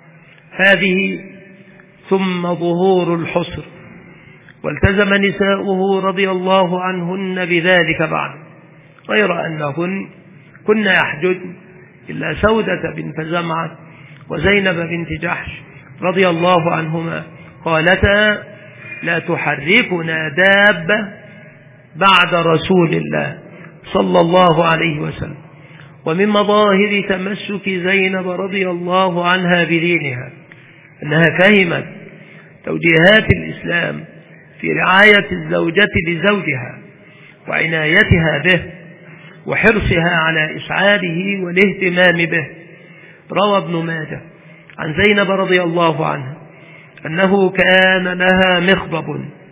هذه ثم ظهور الحصر، والتزم نساؤه رضي الله عنهن بذلك بعد، غير أنهن كن يحججن إلا سودة بنت زمعة وزينب بنت جحش رضي الله عنهما قالتا لا تحركنا دابة بعد رسول الله صلى الله عليه وسلم. ومن مظاهر تمسك زينب رضي الله عنها بدينها أنها فهمت توجيهات الإسلام في رعاية الزوجة لزوجها وعنايتها به وحرصها على إسعاده والاهتمام به. روى ابن ماجه عن زينب رضي الله عنها أنه كان لها مخضب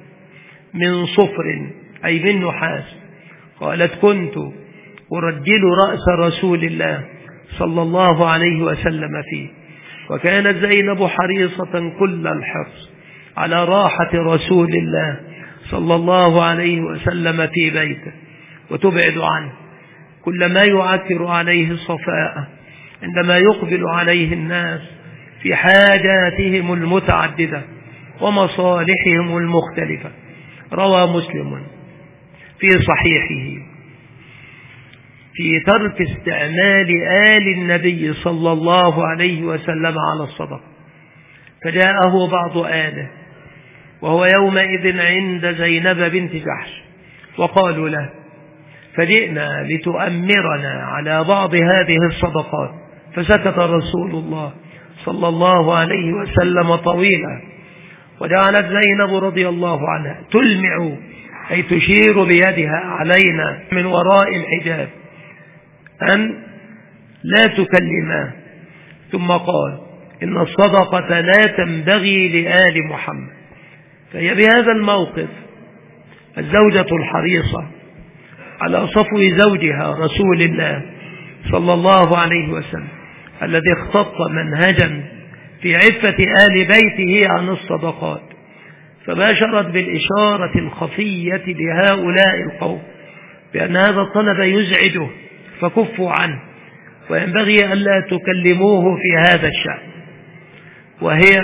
من صفر أي من نحاس، قالت كنت أرجل رأس رسول الله صلى الله عليه وسلم فيه، وكانت زينب حريصة كل الحرص على راحة رسول الله صلى الله عليه وسلم في بيته، وتبعد عنه كل ما يعكر عليه الصفاء عندما يقبل عليه الناس في حاجاتهم المتعددة ومصالحهم المختلفة. روى مسلم في صحيحه في ترك استعمال آل النبي صلى الله عليه وسلم على الصدقة، فجاءه بعض آله وهو يومئذ عند زينب بنت جحش وقالوا له فجئنا لتؤمرنا على بعض هذه الصدقات، فسكت رسول الله صلى الله عليه وسلم طويلا، وجعلت زينب رضي الله عنها تلمع أي تشير بيدها علينا من وراء الحجاب أن لا تكلماه، ثم قال إن الصدقة لا تنبغي لآل محمد. فهي بهذا الموقف الزوجة الحريصة على صفو زوجها رسول الله صلى الله عليه وسلم الذي اختط منهجا في عفة آل بيته عن الصدقات، فباشرت بالإشارة الخفية لهؤلاء القوم بأن هذا الطلب يزعجه فكفوا عنه وينبغي ألا تكلموه في هذا الشأن. وهي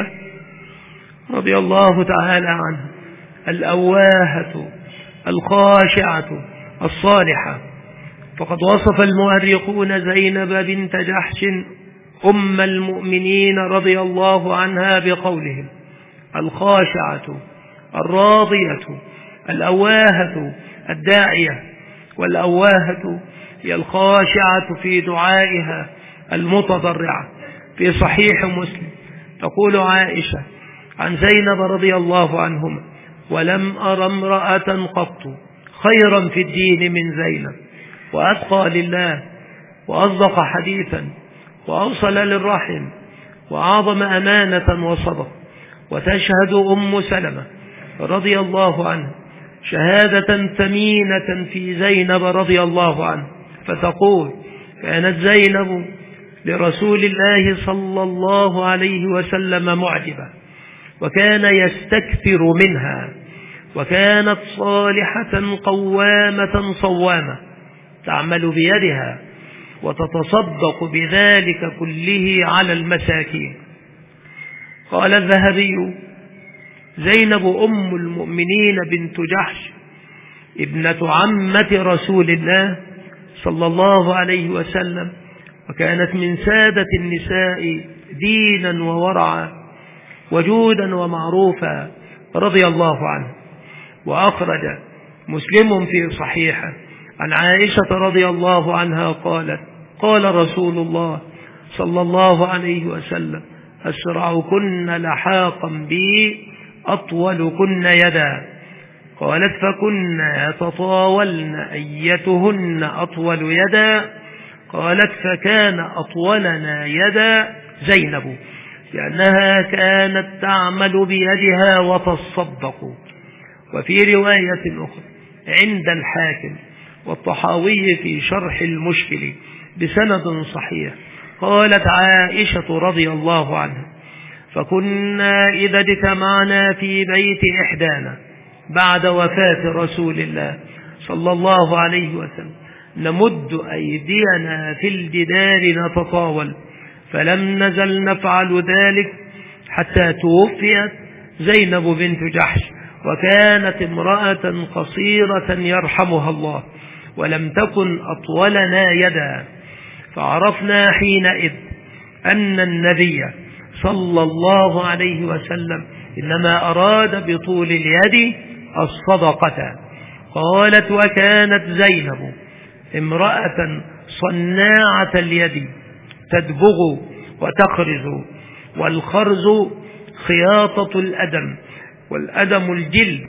رضي الله تعالى عنها الأواهة الخاشعة الصالحة، فقد وصف المؤرخون زينب بنت جحش أم المؤمنين رضي الله عنها بقولهم الخاشعة الراضية الأواهة الداعية، والأواهة هي الخاشعة في دعائها المتضرعة. في صحيح مسلم تقول عائشة عن زينب رضي الله عنهما ولم أر امرأة قط خيرا في الدين من زينب، وأتقى لله وأصدق حديثا وأوصل للرحم وأعظم أمانة وصدق. وتشهد أم سلمة رضي الله عنها شهادة ثمينة في زينب رضي الله عنها، فتقول كانت زينب لرسول الله صلى الله عليه وسلم معجبة، وكان يستكثر منها، وكانت صالحة قوامة صوامة تعمل بيدها وتتصدق بذلك كله على المساكين. قال الذهبي زينب أم المؤمنين بنت جحش ابنة عمة رسول الله صلى الله عليه وسلم، وكانت من سادة النساء دينا وورعا وجودا ومعروفا رضي الله عنه. وأخرج مسلم في صحيحه عن عائشة رضي الله عنها قالت قال رسول الله صلى الله عليه وسلم أسرعكن لحاقا بي أطولكن يدا. قالت فكن يتطاولن أيتهن أطول يدا. قالت فكان أطولنا يدا زينب لأنها كانت تعمل بيدها وتصدق. وفي رواية أخرى عند الحاكم والطحاوي في شرح المشكل بسند صحيح. قالت عائشة رضي الله عنها: فكنا إذا اجتمعنا في بيت إحدانا بعد وفاة رسول الله صلى الله عليه وسلم نمد أيدينا في الجدار نتطاول، فلم نزل نفعل ذلك حتى توفيت زينب بنت جحش، وكانت امرأة قصيرة يرحمها الله، ولم تكن أطولنا يدا، فعرفنا حينئذ أن النبي صلى الله عليه وسلم إنما أراد بطول اليد الصدقة. قالت: وكانت زينب امرأة صناعة اليد تدبغ وتخرز، والخرز خياطة الأدم، والأدم الجلد،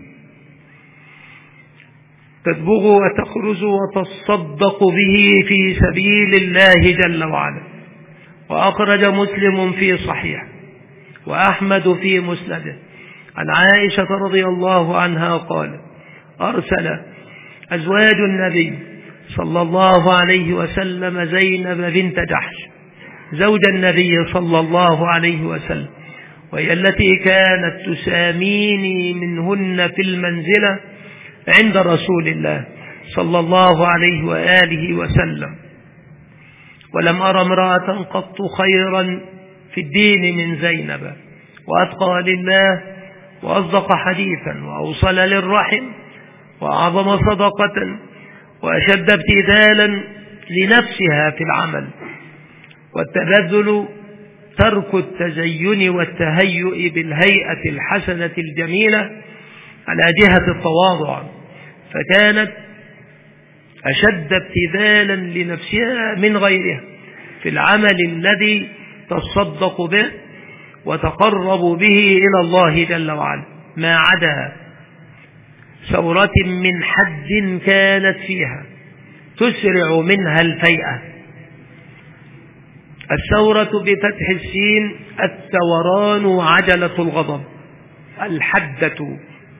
تدبغ وتخرز وتصدق به في سبيل الله جل وعلا. وأخرج مسلم في صحيح وأحمد في مسنده عن عائشة رضي الله عنها قال: أرسل أزواج النبي صلى الله عليه وسلم زينب بنت جحش زوج النبي صلى الله عليه وسلم، وهي التي كانت تساميني منهن في المنزلة عند رسول الله صلى الله عليه وآله وسلم، ولم أرى امرأة قط خيرا في الدين من زينب، وأتقى لله وأصدق حديثا وأوصل للرحم وأعظم صدقة وأشد ابتذالا لنفسها في العمل. والتبذل ترك التزين والتهيؤ بالهيئة الحسنة الجميلة على جهة التواضع، فكانت أشد ابتذالا لنفسها من غيرها في العمل الذي تصدق به وتقرب به إلى الله جل وعلا، ما عدا ثورة من حد كانت فيها تسرع منها الفيئة. الثورة بفتح السين الثوران وعجلة الغضب، الحدة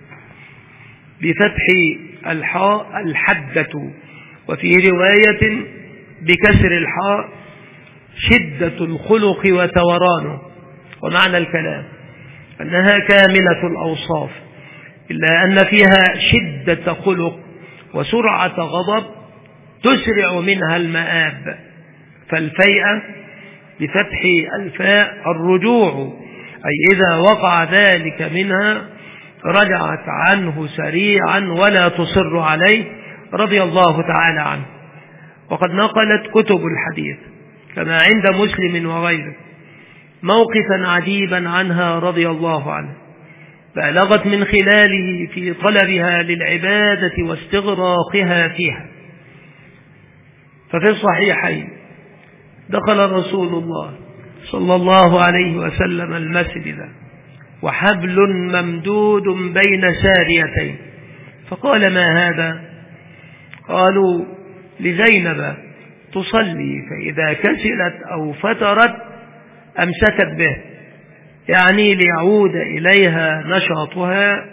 بفتح الحاء الحدة، وفي رواية بكسر الحاء شدة الخلق وتورانه. ومعنى الكلام أنها كاملة الأوصاف، إلا أن فيها شدة خلق وسرعة غضب تسرع منها المآب. فالفيئة بفتح الفاء الرجوع، أي إذا وقع ذلك منها رجعت عنه سريعا ولا تصر عليه رضي الله تعالى عنه. وقد نقلت كتب الحديث كما عند مسلم وغيره موقفا عجيبا عنها رضي الله عنه، بالغت من خلاله في طلبها للعبادة واستغراقها فيها. ففي الصحيحين دخل رسول الله صلى الله عليه وسلم المسجد وحبل ممدود بين ساريتين، فقال: ما هذا؟ قالوا: لزينب تصلي فإذا كسلت أو فترت أمسكت به، يعني ليعود إليها نشاطها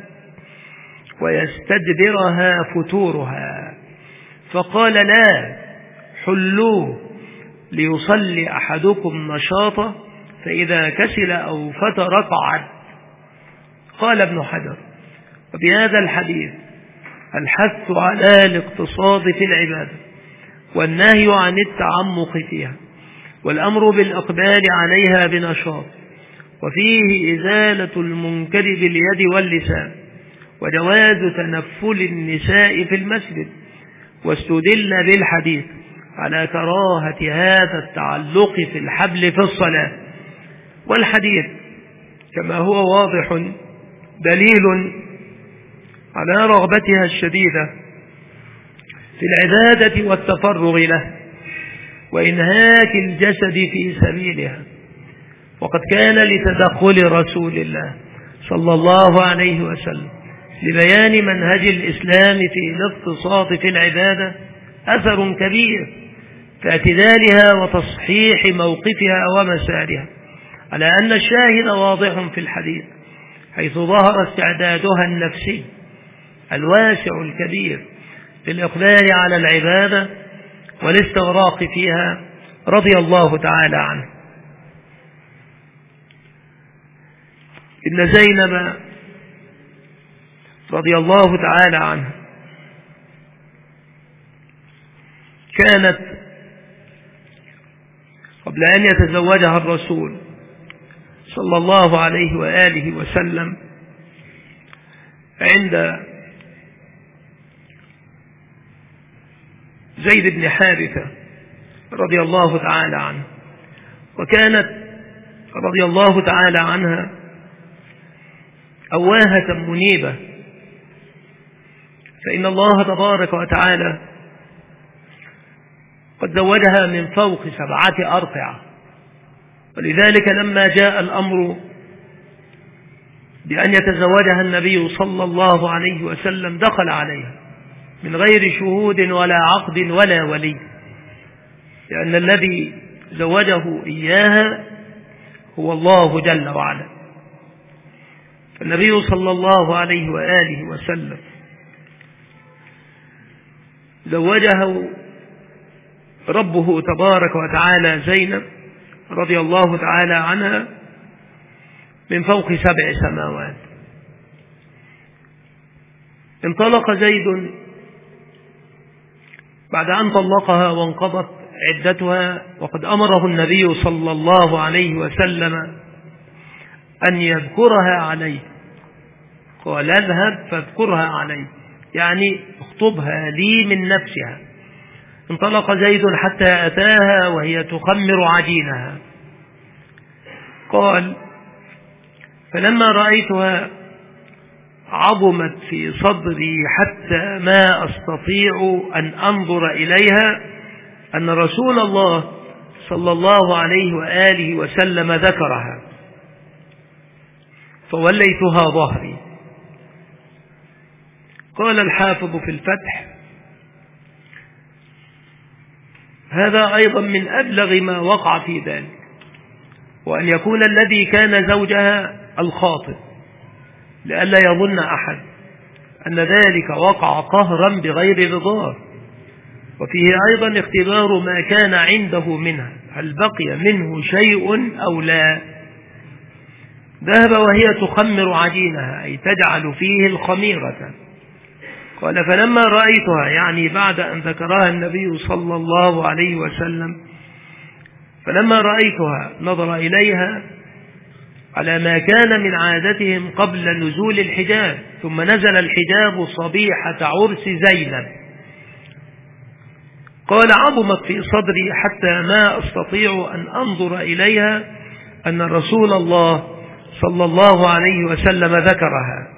ويستدبرها فتورها. فقال: لا، حلوه ليصلي أحدكم نشاطه فإذا كسل أو فتر قعد. قال ابن حجر: وبهذا الحديث الحث على الاقتصاد في العبادة والنهي عن التعمق فيها والأمر بالإقبال عليها بنشاط، وفيه إزالة المنكر باليد واللسان، وجواز تنفل النساء في المسجد. واستدل بالحديث على كراهة هذا التعلق في الحبل في الصلاة. والحديث كما هو واضح دليل على رغبتها الشديدة في العبادة والتفرغ له وإنهاك الجسد في سبيلها. وقد كان لتدخل رسول الله صلى الله عليه وسلم لبيان منهج الإسلام في الاقتصاد في العبادة أثر كبير في اعتدالها وتصحيح موقفها ومسارها، على أن الشاهد واضح في الحديث حيث ظهر استعدادها النفسي الواسع الكبير للإقبال على العبادة والاستغراق فيها رضي الله تعالى عنه. إن زينب رضي الله تعالى عنها كانت قبل أن يتزوجها الرسول صلى الله عليه وآله وسلم عند زيد بن حارثة رضي الله تعالى عنه، وكانت رضي الله تعالى عنها أواهة منيبة، فإن الله تبارك وتعالى قد زوجها من فوق سبعة أرقعة، ولذلك لما جاء الأمر بأن يتزوجها النبي صلى الله عليه وسلم دخل عليها من غير شهود ولا عقد ولا ولي، لأن الذي زوجه إياها هو الله جل وعلا. فالنبي صلى الله عليه وآله وسلم زوجه ربه تبارك وتعالى زينب رضي الله تعالى عنها من فوق سبع سماوات. انطلق زيد بعد أن طلقها وانقضت عدتها، وقد أمره النبي صلى الله عليه وسلم أن يذكرها عليه، قال اذهب فاذكرها عليه، يعني اخطبها لي من نفسها. انطلق زيد حتى أتاها وهي تخمر عجينها، قال فلما رأيتها عظمت في صدري حتى ما أستطيع أن أنظر إليها أن رسول الله صلى الله عليه وآله وسلم ذكرها، فوليتها ظهري. قال الحافظ في الفتح هذا أيضا من أبلغ ما وقع في ذلك، وأن يكون الذي كان زوجها الخاطب، لئلا يظن أحد أن ذلك وقع قهرا بغير رضاه. وفيه أيضا اختبار ما كان عنده منها، هل بقي منه شيء أو لا. ذهب وهي تخمر عجينها، أي تجعل فيه الخميرة. قال فلما رأيتها، يعني بعد أن ذكرها النبي صلى الله عليه وسلم، فلما رأيتها نظر إليها على ما كان من عادتهم قبل نزول الحجاب، ثم نزل الحجاب صبيحة عرس زينب. قال عظمت في صدري حتى ما أستطيع أن أنظر إليها أن رسول الله صلى الله عليه وسلم ذكرها،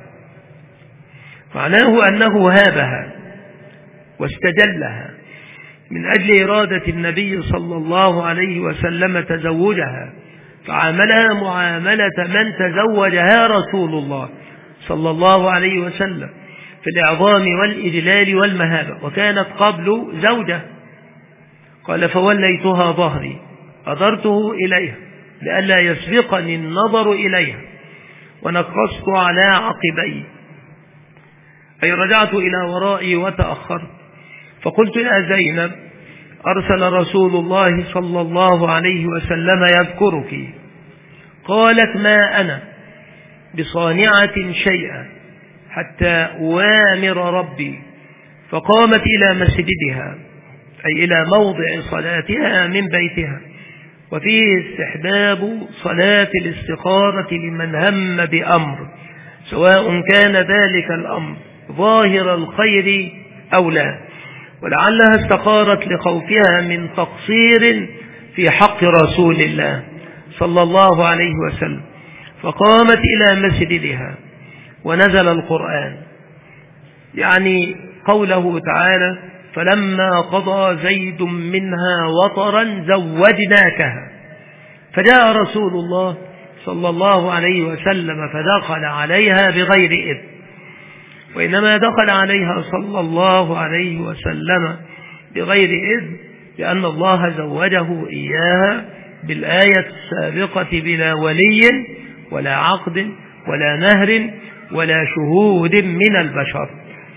معناه أنه هابها واستجلها من أجل إرادة النبي صلى الله عليه وسلم تزوجها، فعاملها معاملة من تزوجها رسول الله صلى الله عليه وسلم في الإعظام والإجلال والمهابة، وكانت قبل زوجة. قال فوليتها ظهري، أدرته إليها لئلا يسبقني النظر إليها، ونقصت على عقبي، أي رجعت إلى ورائي وتأخرت. فقلت يا زينب أرسل رسول الله صلى الله عليه وسلم يذكرك. قالت ما أنا بصانعة شيئا حتى أوامر ربي. فقامت إلى مسجدها، أي إلى موضع صلاتها من بيتها، وفيه استحباب صلاة الاستخارة لمن هم بأمر، سواء كان ذلك الأمر ظاهر الخير أو لا، ولعلها استخارت لخوفها من تقصير في حق رسول الله صلى الله عليه وسلم. فقامت إلى مسجدها ونزل القرآن، يعني قوله تعالى فلما قضى زيد منها وطرا زوجناكها. فجاء رسول الله صلى الله عليه وسلم فدخل عليها بغير إذن، وإنما دخل عليها صلى الله عليه وسلم بغير إذن لأن الله زوجه إياها بالآية السابقة بلا ولي ولا عقد ولا نهر ولا شهود من البشر.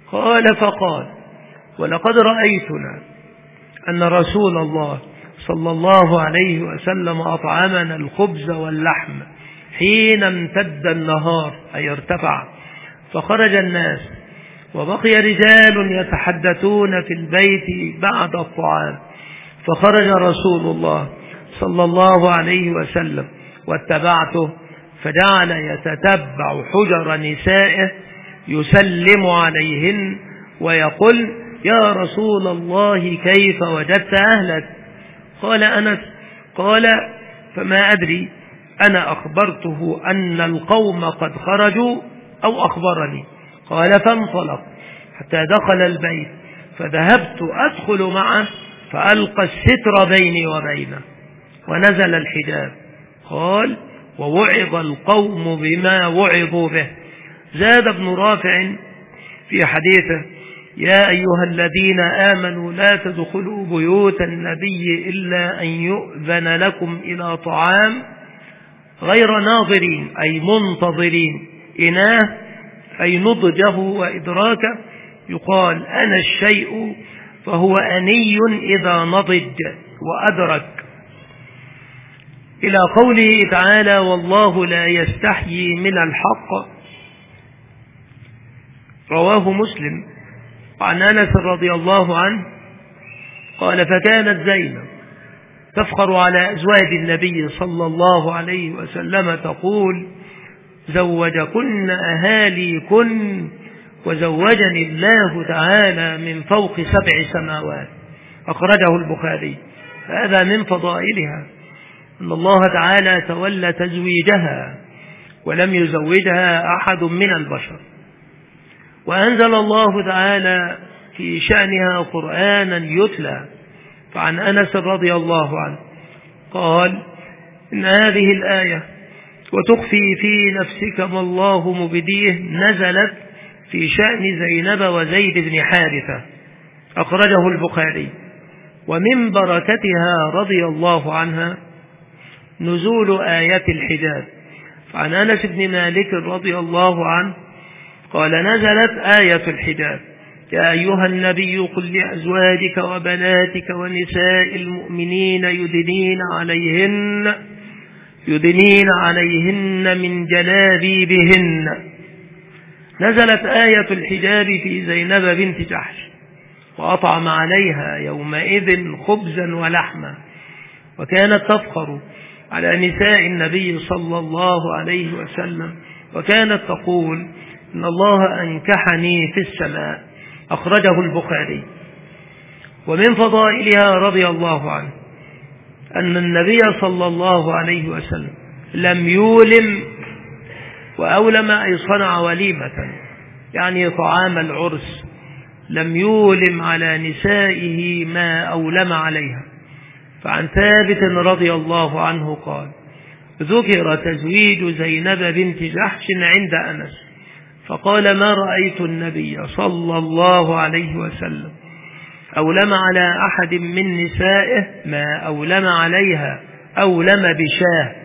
قال فقال: ولقد رأيتنا أن رسول الله صلى الله عليه وسلم أطعمنا الخبز واللحم حين امتد النهار، أي ارتفع، فخرج الناس وبقي رجال يتحدثون في البيت بعد الطعام، فخرج رسول الله صلى الله عليه وسلم واتبعته، فجعل يتتبع حجر نسائه يسلم عليهن ويقول: يا رسول الله كيف وجدت أهلك؟ قال أنس: قال: فما أدري أنا أخبرته أن القوم قد خرجوا أو أخبرني. قال: فانطلق حتى دخل البيت، فذهبت أدخل معه فألقى الستر بيني وبينه ونزل الحجاب. قال: ووعظ القوم بما وعظوا به. زاد ابن رافع في حديثه: يا أيها الذين آمنوا لا تدخلوا بيوت النبي إلا أن يؤذن لكم إلى طعام غير ناظرين، أي منتظرين، إناه أي نضجه وإدراكه، يقال أنا الشيء فهو أني إذا نضج وأدرك، إلى قوله تعالى: والله لا يستحيي من الحق. رواه مسلم عن أنس رضي الله عنه قال: فكانت زينب تفخر على أزواج النبي صلى الله عليه وسلم تقول: زوجكن أهاليكن وزوجني الله تعالى من فوق سبع سماوات. أخرجه البخاري. هذا من فضائلها أن الله تعالى تولى تزويجها ولم يزوجها أحد من البشر. وأنزل الله تعالى في شأنها قرآنا يتلى. فعن أنس رضي الله عنه قال: إن هذه الآية وتخفي في نفسك ما الله مبديه نزلت في شأن زينب وزيد بن حارثة. أخرجه البخاري. ومن بركتها رضي الله عنها نزول آية الحجاب. فعن أنس بن مالك رضي الله عنه قال: نزلت آية الحجاب: يا أيها النبي قل لأزواجك وبناتك ونساء المؤمنين يدنين عليهن يدنين عليهن من جلابيبهن. نزلت آية الحجاب في زينب بنت جحش، وأطعم عليها يومئذ خبزا ولحما، وكانت تفخر على نساء النبي صلى الله عليه وسلم، وكانت تقول: إن الله أنكحني في السماء. أخرجه البخاري. ومن فضائلها رضي الله عنه أن النبي صلى الله عليه وسلم لم يولم، وأولم أي صنع وليمة، يعني طعام العرس، لم يولم على نسائه ما أولم عليها. فعن ثابت رضي الله عنه قال: ذكر تزويج زينب بنت جحش عند أنس، فقال: ما رأيت النبي صلى الله عليه وسلم أولم على أحد من نسائه ما أولم عليها، أولم بشاه.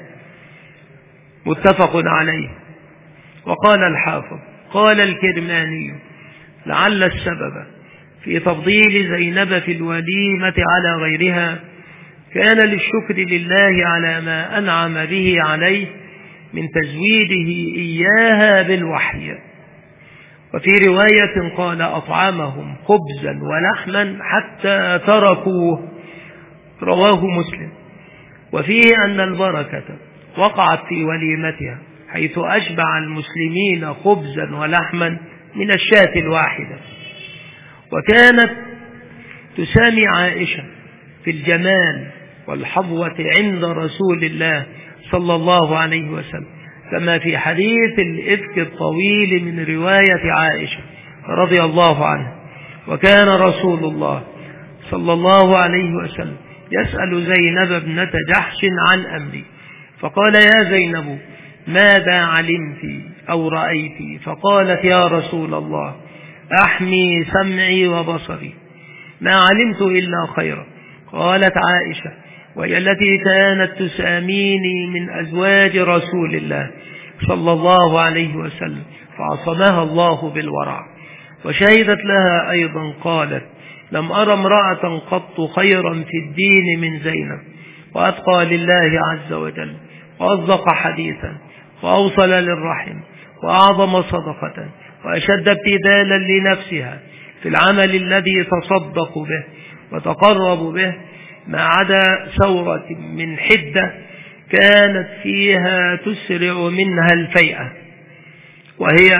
متفق عليه. وقال الحافظ قال الكرماني: لعل السبب في تفضيل زينب في الوليمة على غيرها كان للشكر لله على ما أنعم به عليه من تزويده إياها بالوحي. وفي رواية قال: أطعمهم خبزا ولحما حتى تركوه. رواه مسلم. وفيه أن البركة وقعت في وليمتها، حيث أشبع المسلمين خبزا ولحما من الشاة الواحدة. وكانت تسامي عائشة في الجمال والحظوة عند رسول الله صلى الله عليه وسلم، كما في حديث الإفك الطويل من رواية عائشة رضي الله عنها. وكان رسول الله صلى الله عليه وسلم يسأل زينب ابنة جحش عن أمري، فقال: يا زينب ماذا علمت أو رأيت؟ فقالت: يا رسول الله أحمي سمعي وبصري، ما علمت إلا خيرا. قالت عائشة: وهي التي كانت تساميني من أزواج رسول الله صلى الله عليه وسلم، فعصمها الله بالورع. وشهدت لها أيضا قالت: لم أرى امرأة قط خيرا في الدين من زينب، وأتقى لله عز وجل، وأصدق حديثا، وأوصل للرحم، وأعظم صدقة، وأشد ابتذالا لنفسها في العمل الذي تصدق به وتقرب به، ما عدا ثورة من حدة كانت فيها تسرع منها الفيئة، وهي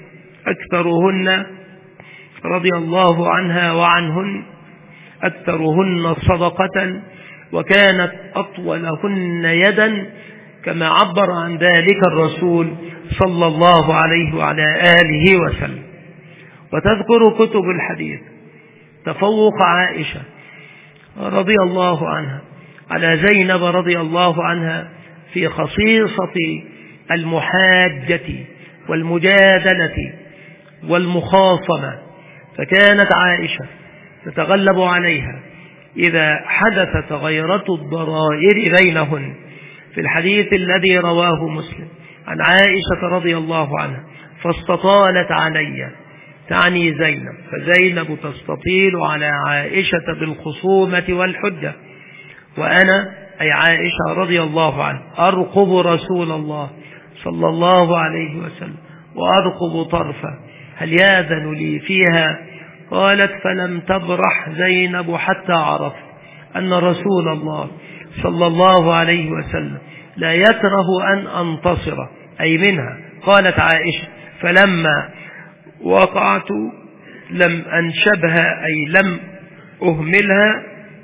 أكثرهن رضي الله عنها وعنهن أكثرهن صدقة، وكانت أطولهن يدا، كما عبر عن ذلك الرسول صلى الله عليه وعلى آله وسلم. وتذكر كتب الحديث تفوق عائشة رضي الله عنها على زينب رضي الله عنها في خصيصة المحاجة والمجادلة والمخاصمة، فكانت عائشة تتغلب عليها إذا حدثت غيرة الضرائر بينهن. في الحديث الذي رواه مسلم عن عائشة رضي الله عنها: فاستطالت علي، تعني زينب، فزينب تستطيل على عائشة بالخصومة والحجة، وأنا أي عائشة رضي الله عنها أرقب رسول الله صلى الله عليه وسلم وأرقب طرفه، هل يأذن لي فيها؟ قالت: فلم تبرح زينب حتى عرف أن رسول الله صلى الله عليه وسلم لا يكره أن أنتصر، أي منها. قالت عائشة: فلما وقعت لم أنشبها، أي لم أهملها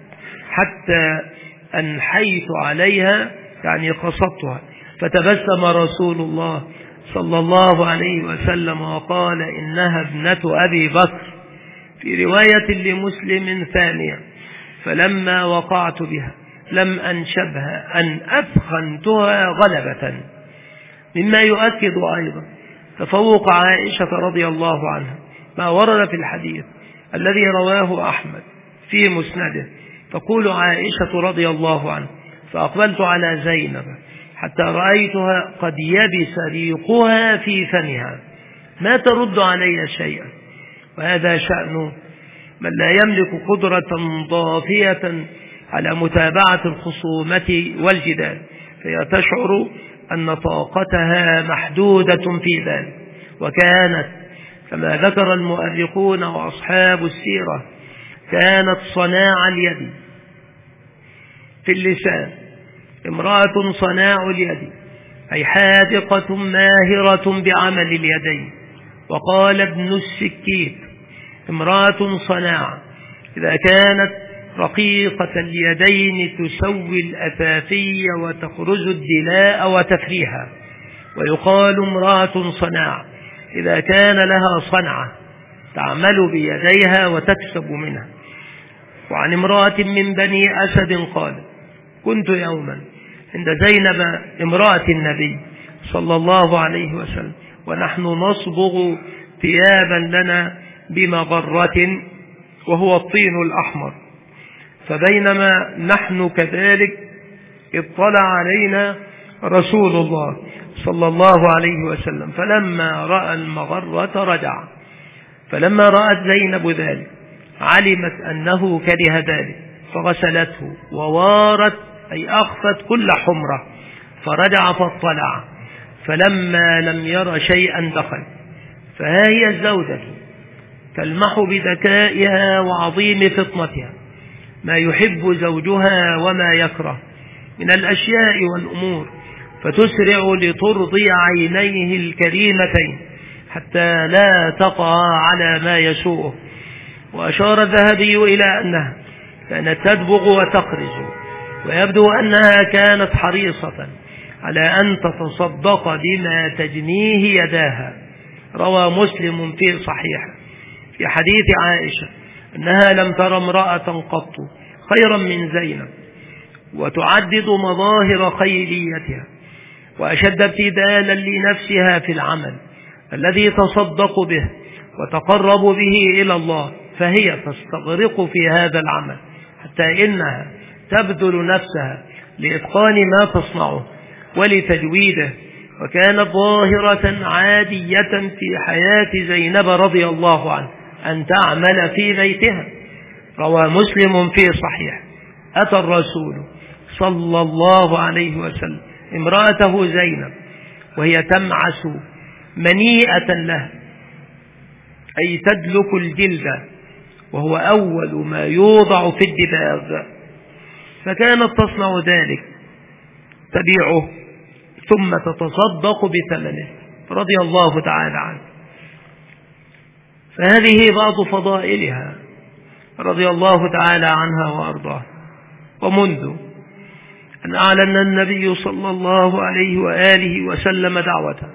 حتى أنحيت عليها، يعني قصدتها، فتبسم رسول الله صلى الله عليه وسلم وقال: إنها ابنة أبي بكر. في رواية لمسلم ثانية: فلما وقعت بها لم أنشبها أن أثخنتها غلبة، مما يؤكد أيضا تفوق عائشة رضي الله عنها ما ورد في الحديث الذي رواه أحمد في مسنده. تقول عائشة رضي الله عنها: فأقبلت على زينب حتى رأيتها قد يبس ريقها في فمها، ما ترد علي شيئا. وهذا شأن من لا يملك قدرة ضافية على متابعة الخصومة والجدال، فهي تشعر أن طاقتها محدودة في ذلك. وكانت كما ذكر المؤرخون وأصحاب السيرة كانت صناع اليد في اللسان، امرأة صناع اليد أي حاذقة ماهرة بعمل اليدين. وقال ابن السكيت: امرأة صناعة إذا كانت رقيقة اليدين تسوي الأثاثي وتخرج الدلاء وتفريها. ويقال امرأة صناعة إذا كان لها صنعة تعمل بيديها وتكسب منها. وعن امرأة من بني أسد قال: كنت يوما عند زينب امرأة النبي صلى الله عليه وسلم ونحن نصبغ ثيابا لنا بمغرة وهو الطين الأحمر، فبينما نحن كذلك اطلع علينا رسول الله صلى الله عليه وسلم، فلما رأى المغرة رجع. فلما رأت زينب ذلك علمت أنه كره ذلك فغسلته ووارت، أي أخفت كل حمرة، فرجع فاطلع، فلما لم ير شيئا دخل. فها هي الزوجة تلمح بذكائها وعظيم فطنتها ما يحب زوجها وما يكره من الأشياء والأمور، فتسرع لترضي عينيه الكريمتين حتى لا تقع على ما يسوءه. وأشار الذهبي إلى أنها كانت تدبغ وتقرز، ويبدو أنها كانت حريصة على أن تتصدق بما تجنيه يداها. روى مسلم في صحيحه في حديث عائشة أنها لم تر امرأة قط خيرا من زينب، وتعدد مظاهر خيريتها، وأشد ابتذالا لنفسها في العمل الذي تصدق به وتقرب به إلى الله، فهي تستغرق في هذا العمل حتى إنها تبذل نفسها لإتقان ما تصنعه ولتجويده وكانت ظاهرة عادية في حياة زينب رضي الله عنها أن تعمل في بيتها. روى مسلم في صحيح: أتى الرسول صلى الله عليه وسلم امرأته زينب وهي تمعس منيئة له، أي تدلك الجلد، وهو أول ما يوضع في الدباغ، فكانت تصنع ذلك، تبيعه ثم تتصدق بثمنه رضي الله تعالى عنه. فهذه بعض فضائلها رضي الله تعالى عنها وأرضاه. ومنذ أن أعلن النبي صلى الله عليه وآله وسلم دعوته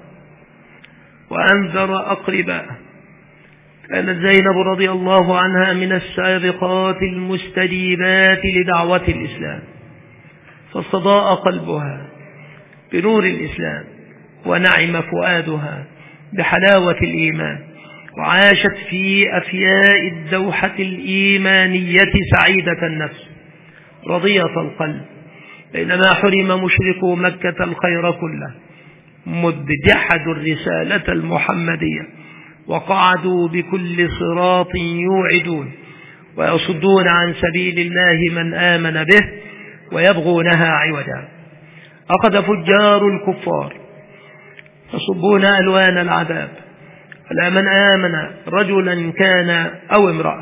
وأنذر أقرباءه، كانت زينب رضي الله عنها من السابقات المستجيبات لدعوة الإسلام، فاستضاء قلبها بنور الإسلام، ونعم فؤادها بحلاوة الإيمان، وعاشت في أفياء الدوحة الإيمانية سعيدة النفس رضية القلب، بينما حرم مشركو مكة الخير كله، مذ جحدوا الرسالة المحمدية وقعدوا بكل صراط يوعدون ويصدون عن سبيل الله من آمن به ويبغونها عوجا. أخذ فجار الكفار يصبون ألوان العذاب على من آمن رجلا كان أو امرأة،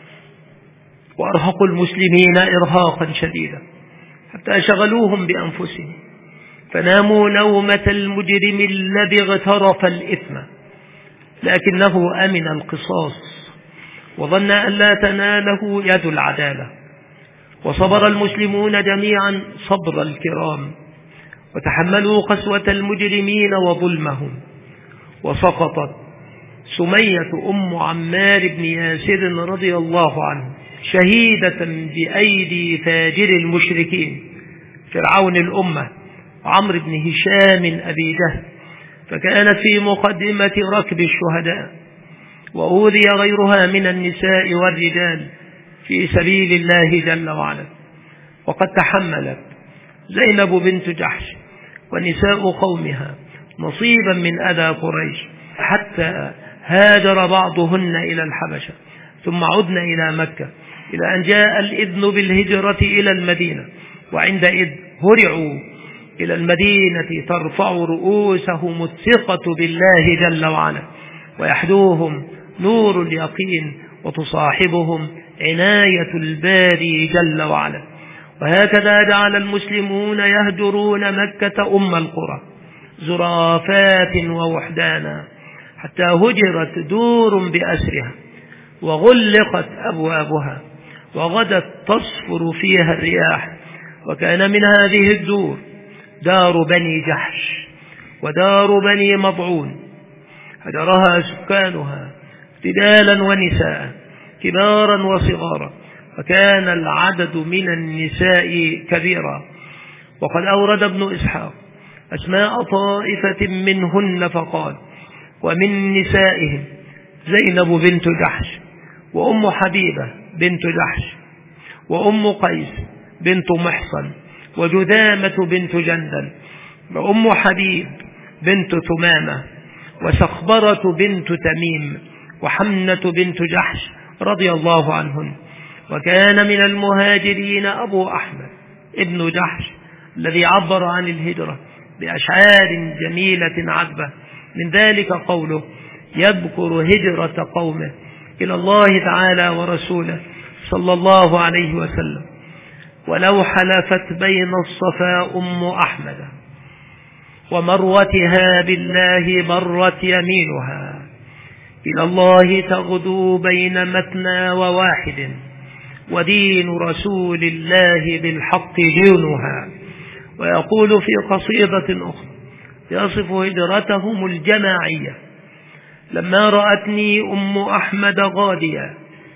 وأرهقوا المسلمين إرهاقا شديدا حتى شغلوهم بأنفسهم، فناموا نومة المجرم الذي اغترف الإثم، لكنه أمن القصاص وظن أن لا تناله يد العدالة. وصبر المسلمون جميعا صبر الكرام، وتحملوا قسوة المجرمين وظلمهم. وسقطت سمية أم عمار بن ياسر رضي الله عنه شهيدة بأيدي فاجر المشركين فرعون الأمة عمرو بن هشام أبي جهل، فكانت في مقدمة ركب الشهداء. وأوذي غيرها من النساء والرجال في سبيل الله جل وعلا. وقد تحملت زينب بنت جحش ونساء قومها نصيبا من أذى قريش، حتى هاجر بعضهن إلى الحبشة ثم عدن إلى مكة، إلى أن جاء الإذن بالهجرة إلى المدينة، وعندئذ هرعوا إلى المدينة ترفع رؤوسهم الثقة بالله جل وعلا، ويحدوهم نور اليقين، وتصاحبهم عناية الباري جل وعلا. وهكذا جعل المسلمون يهجرون مكة أم القرى زرافات ووحدانا، حتى هجرت دور بأسرها وغلقت أبوابها وغدت تصفر فيها الرياح. وكان من هذه الدور دار بني جحش ودار بني مضعون، هجرها سكانها رجالا ونساء كبارا وصغارا، وكان العدد من النساء كبيرا. وقد أورد ابن إسحاق أسماء طائفة منهن فقال: ومن نسائهم زينب بنت جحش، وأم حبيبة بنت جحش، وأم قيس بنت محصن، وجذامة بنت جندل، وأم حبيب بنت ثمامة، وسخبرة بنت تميم، وحمنة بنت جحش رضي الله عنهن. وكان من المهاجرين أبو أحمد ابن جحش الذي عبر عن الهجرة بأشعار جميلة عذبة، من ذلك قوله يذكر هجرة قومه إلى الله تعالى ورسوله صلى الله عليه وسلم: ولو حلفت بين الصفا أم أحمد ومروتها بالله برت يمينها، إلى الله تغدو بين مثنى وواحد، ودين رسول الله بالحق دينها. ويقول في قصيدة أخرى يصف هجرتهم الجماعية: لما رأتني أم أحمد غاديا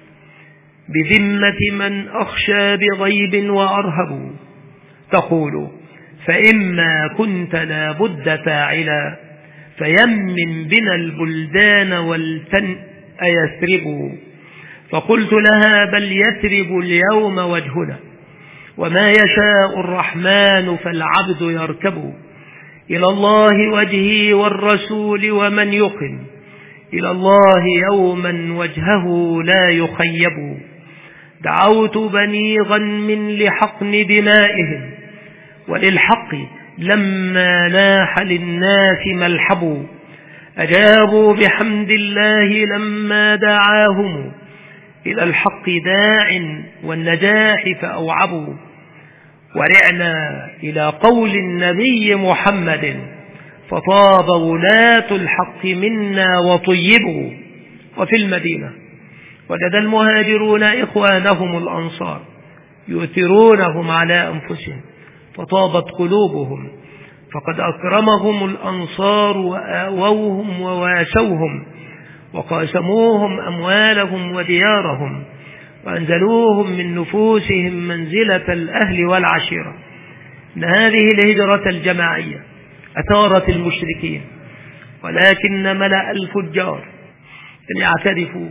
بذمة من أخشى بغيب وأرهب، تقول فإما كنت لا بد فاعلا، فيمن بنا البلدان ولتن أيثرب. فقلت لها بل يثرب اليوم وجهنا، وما يشاء الرحمن فالعبد يركب، إلى الله وجهي والرسول ومن يقم إلى الله يوما وجهه لا يخيب. دعوت بني غنم لحقن دمائهم وللحق لما لاح للناس ملحب. أجابوا بحمد الله لما دعاهم إلى الحق داع والنجاح فأوعبوا. ورعنا إلى قول النبي محمد فطاب ولاة الحق منا وطيبوا. وفي المدينة وجد المهاجرون إخوانهم الأنصار يؤثرونهم على أنفسهم فطابت قلوبهم، فقد أكرمهم الأنصار وآووهم وواسوهم وقاسموهم أموالهم وديارهم وأنزلوهم من نفوسهم منزلة الأهل والعشيرة. إن هذه الهجرة الجماعية أثارت المشركين، ولكن ملأ الفجار أن يعترفوا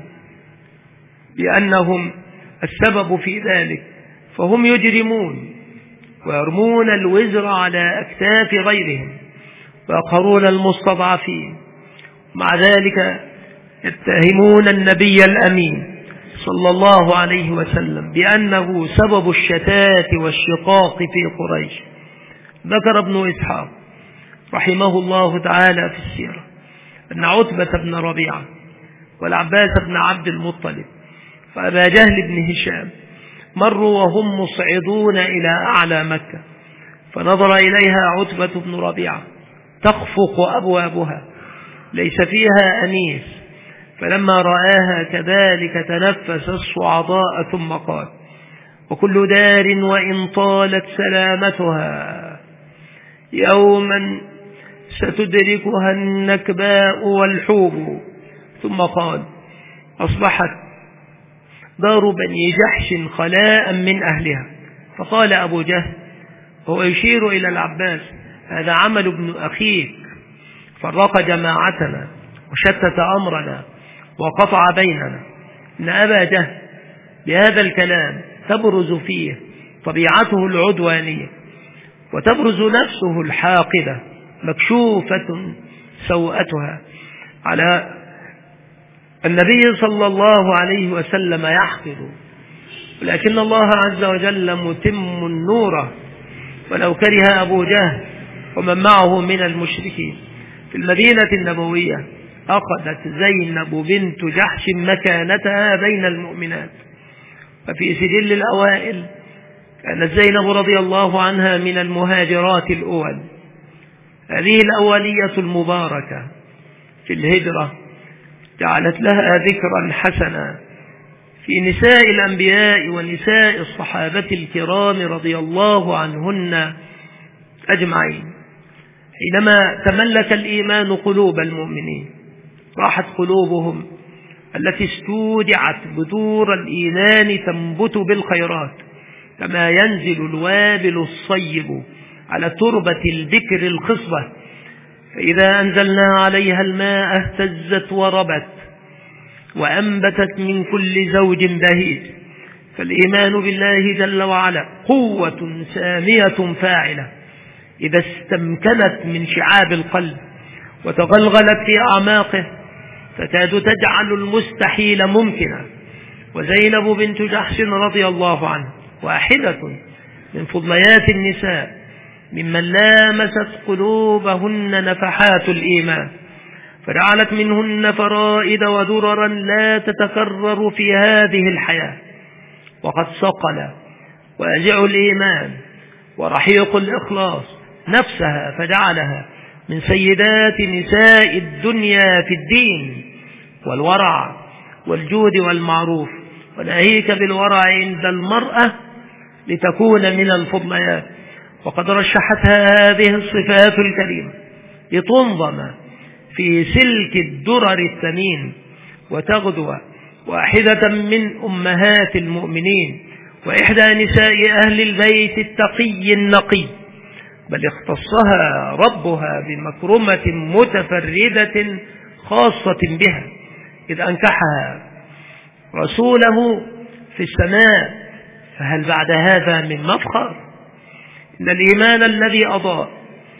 بأنهم السبب في ذلك، فهم يجرمون ويرمون الوزر على أكتاف غيرهم ويقهرون المستضعفين، مع ذلك يتهمون النبي الأمين صلى الله عليه وسلم بأنه سبب الشتات والشقاق في قريش. ذكر ابن إسحاق رحمه الله تعالى في السيرة أن عتبة بن ربيعة والعباس بن عبد المطلب وأبا جهل بن هشام مروا وهم مصعدون إلى أعلى مكة، فنظر إليها عتبة بن ربيعة تخفق أبوابها ليس فيها أنيس، فلما رآها كذلك تنفس الصعداء ثم قال: وكل دار وإن طالت سلامتها يوما ستدركها النكباء والحوب. ثم قال: أصبحت دار بني جحش خلاء من أهلها. فقال أبو جهل هو يشير إلى العباس: هذا عمل ابن أخيك، فرق جماعتنا وشتت أمرنا وقطع بيننا. إن أبا جهل بهذا الكلام تبرز فيه طبيعته العدوانية، وتبرز نفسه الحاقدة مكشوفة سوءتها على النبي صلى الله عليه وسلم يحقد، ولكن الله عز وجل متم النور ولو كره أبو جهل ومن معه من المشركين. في المدينة النبوية أخذت زينب بنت جحش مكانتها بين المؤمنات، وفي سجل الأوائل كانت زينب رضي الله عنها من المهاجرات الأول. هذه الأولية المباركة في الهجرة جعلت لها ذكرا حسنا في نساء الأنبياء ونساء الصحابة الكرام رضي الله عنهن أجمعين. حينما تملك الإيمان قلوب المؤمنين راحت قلوبهم التي استودعت بذور الإيمان تنبت بالخيرات، كما ينزل الوابل الصيب على تربة البكر الخصبة، فإذا أنزلنا عليها الماء اهتزت وربت وأنبتت من كل زوج بهيج. فالإيمان بالله جل وعلا قوة سامية فاعلة إذا استمكنت من شعاب القلب وتغلغلت في أعماقه تكاد تجعل المستحيل ممكنا. وزينب بنت جحش رضي الله عنها واحدة من فضليات النساء ممن لامست قلوبهن نفحات الإيمان، فجعلت منهن فرائد ودررا لا تتكرر في هذه الحياة. وقد صقل واجع الإيمان ورحيق الإخلاص نفسها فجعلها من سيدات نساء الدنيا في الدين والورع والجود والمعروف. وناهيك بالورع عند المرأة لتكون من الفضليات، وقد رشحتها هذه الصفات الكريمة لتنظم في سلك الدرر الثمين وتغدو واحدة من أمهات المؤمنين وإحدى نساء أهل البيت التقي النقي، بل اختصها ربها بمكرمة متفردة خاصة بها إذ أنكحها رسوله في السماء. فهل بعد هذا من مفخر؟ إن الإيمان الذي أضاء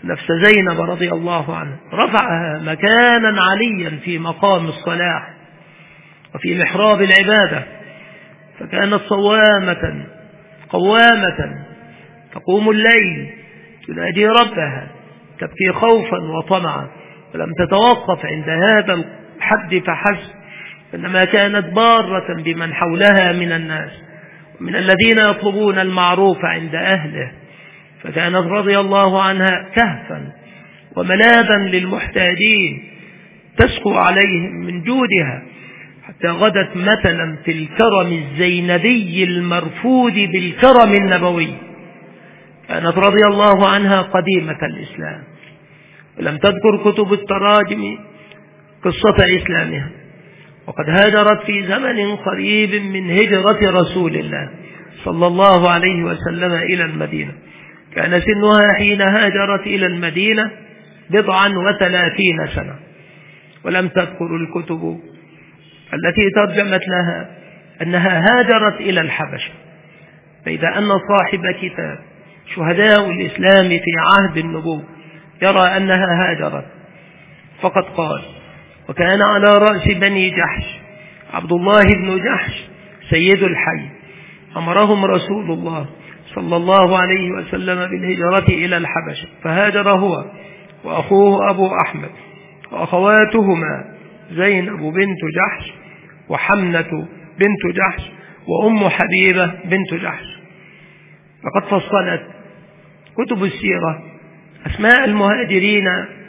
نفس زينب رضي الله عنها، رفعها مكانا عليا في مقام الصلاح وفي محراب العبادة، فكانت صوامة قوامة تقوم الليل تنادي ربها تبكي خوفا وطمعا، ولم تتوقف عند هذا الحد فحسب، إنما كانت بارة بمن حولها من الناس ومن الذين يطلبون المعروف عند أهله، فكانت رضي الله عنها كهفا وملاذا للمحتاجين تسقو عليهم من جودها، حتى غدت مثلا في الكرم الزينبي المرفود بالكرم النبوي. كانت رضي الله عنها قديمة الإسلام، ولم تذكر كتب التراجم قصة إسلامها، وقد هاجرت في زمن قريب من هجرة رسول الله صلى الله عليه وسلم إلى المدينة. كان سنها حين هاجرت إلى المدينة بضعا وثلاثين سنة، ولم تذكر الكتب التي ترجمت لها أنها هاجرت إلى الحبشة، بيد أن صاحب كتاب شهداء الإسلام في عهد النبوة يرى أنها هاجرت، فقد قال: وكان على رأس بني جحش عبد الله بن جحش سيد الحي، أمرهم رسول الله صلى الله عليه وسلم بالهجرة إلى الحبشة، فهاجر هو وأخوه أبو أحمد وأخواتهما زينب بنت جحش وحمنة بنت جحش وأم حبيبة بنت جحش. لقد فصلت كتب السيرة أسماء المهاجرين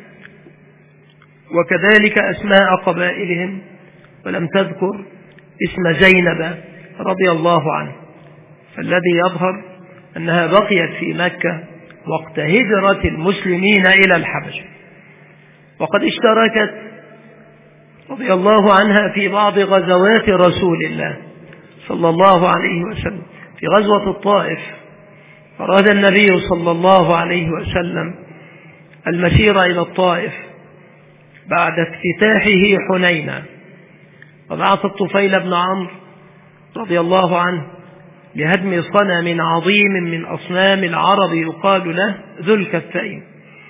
وكذلك أسماء قبائلهم، ولم تذكر اسم زينب رضي الله عنه، فالذي يظهر أنها بقيت في مكة وقت هجرة المسلمين إلى الحبشة. وقد اشتركت رضي الله عنها في بعض غزوات رسول الله صلى الله عليه وسلم. في غزوة الطائف أراد النبي صلى الله عليه وسلم المسير إلى الطائف بعد افتتاحه حنينا، وبعث الطفيل بن عمرو رضي الله عنه لهدم صنم عظيم من أصنام العرب يقال له ذو الكفين،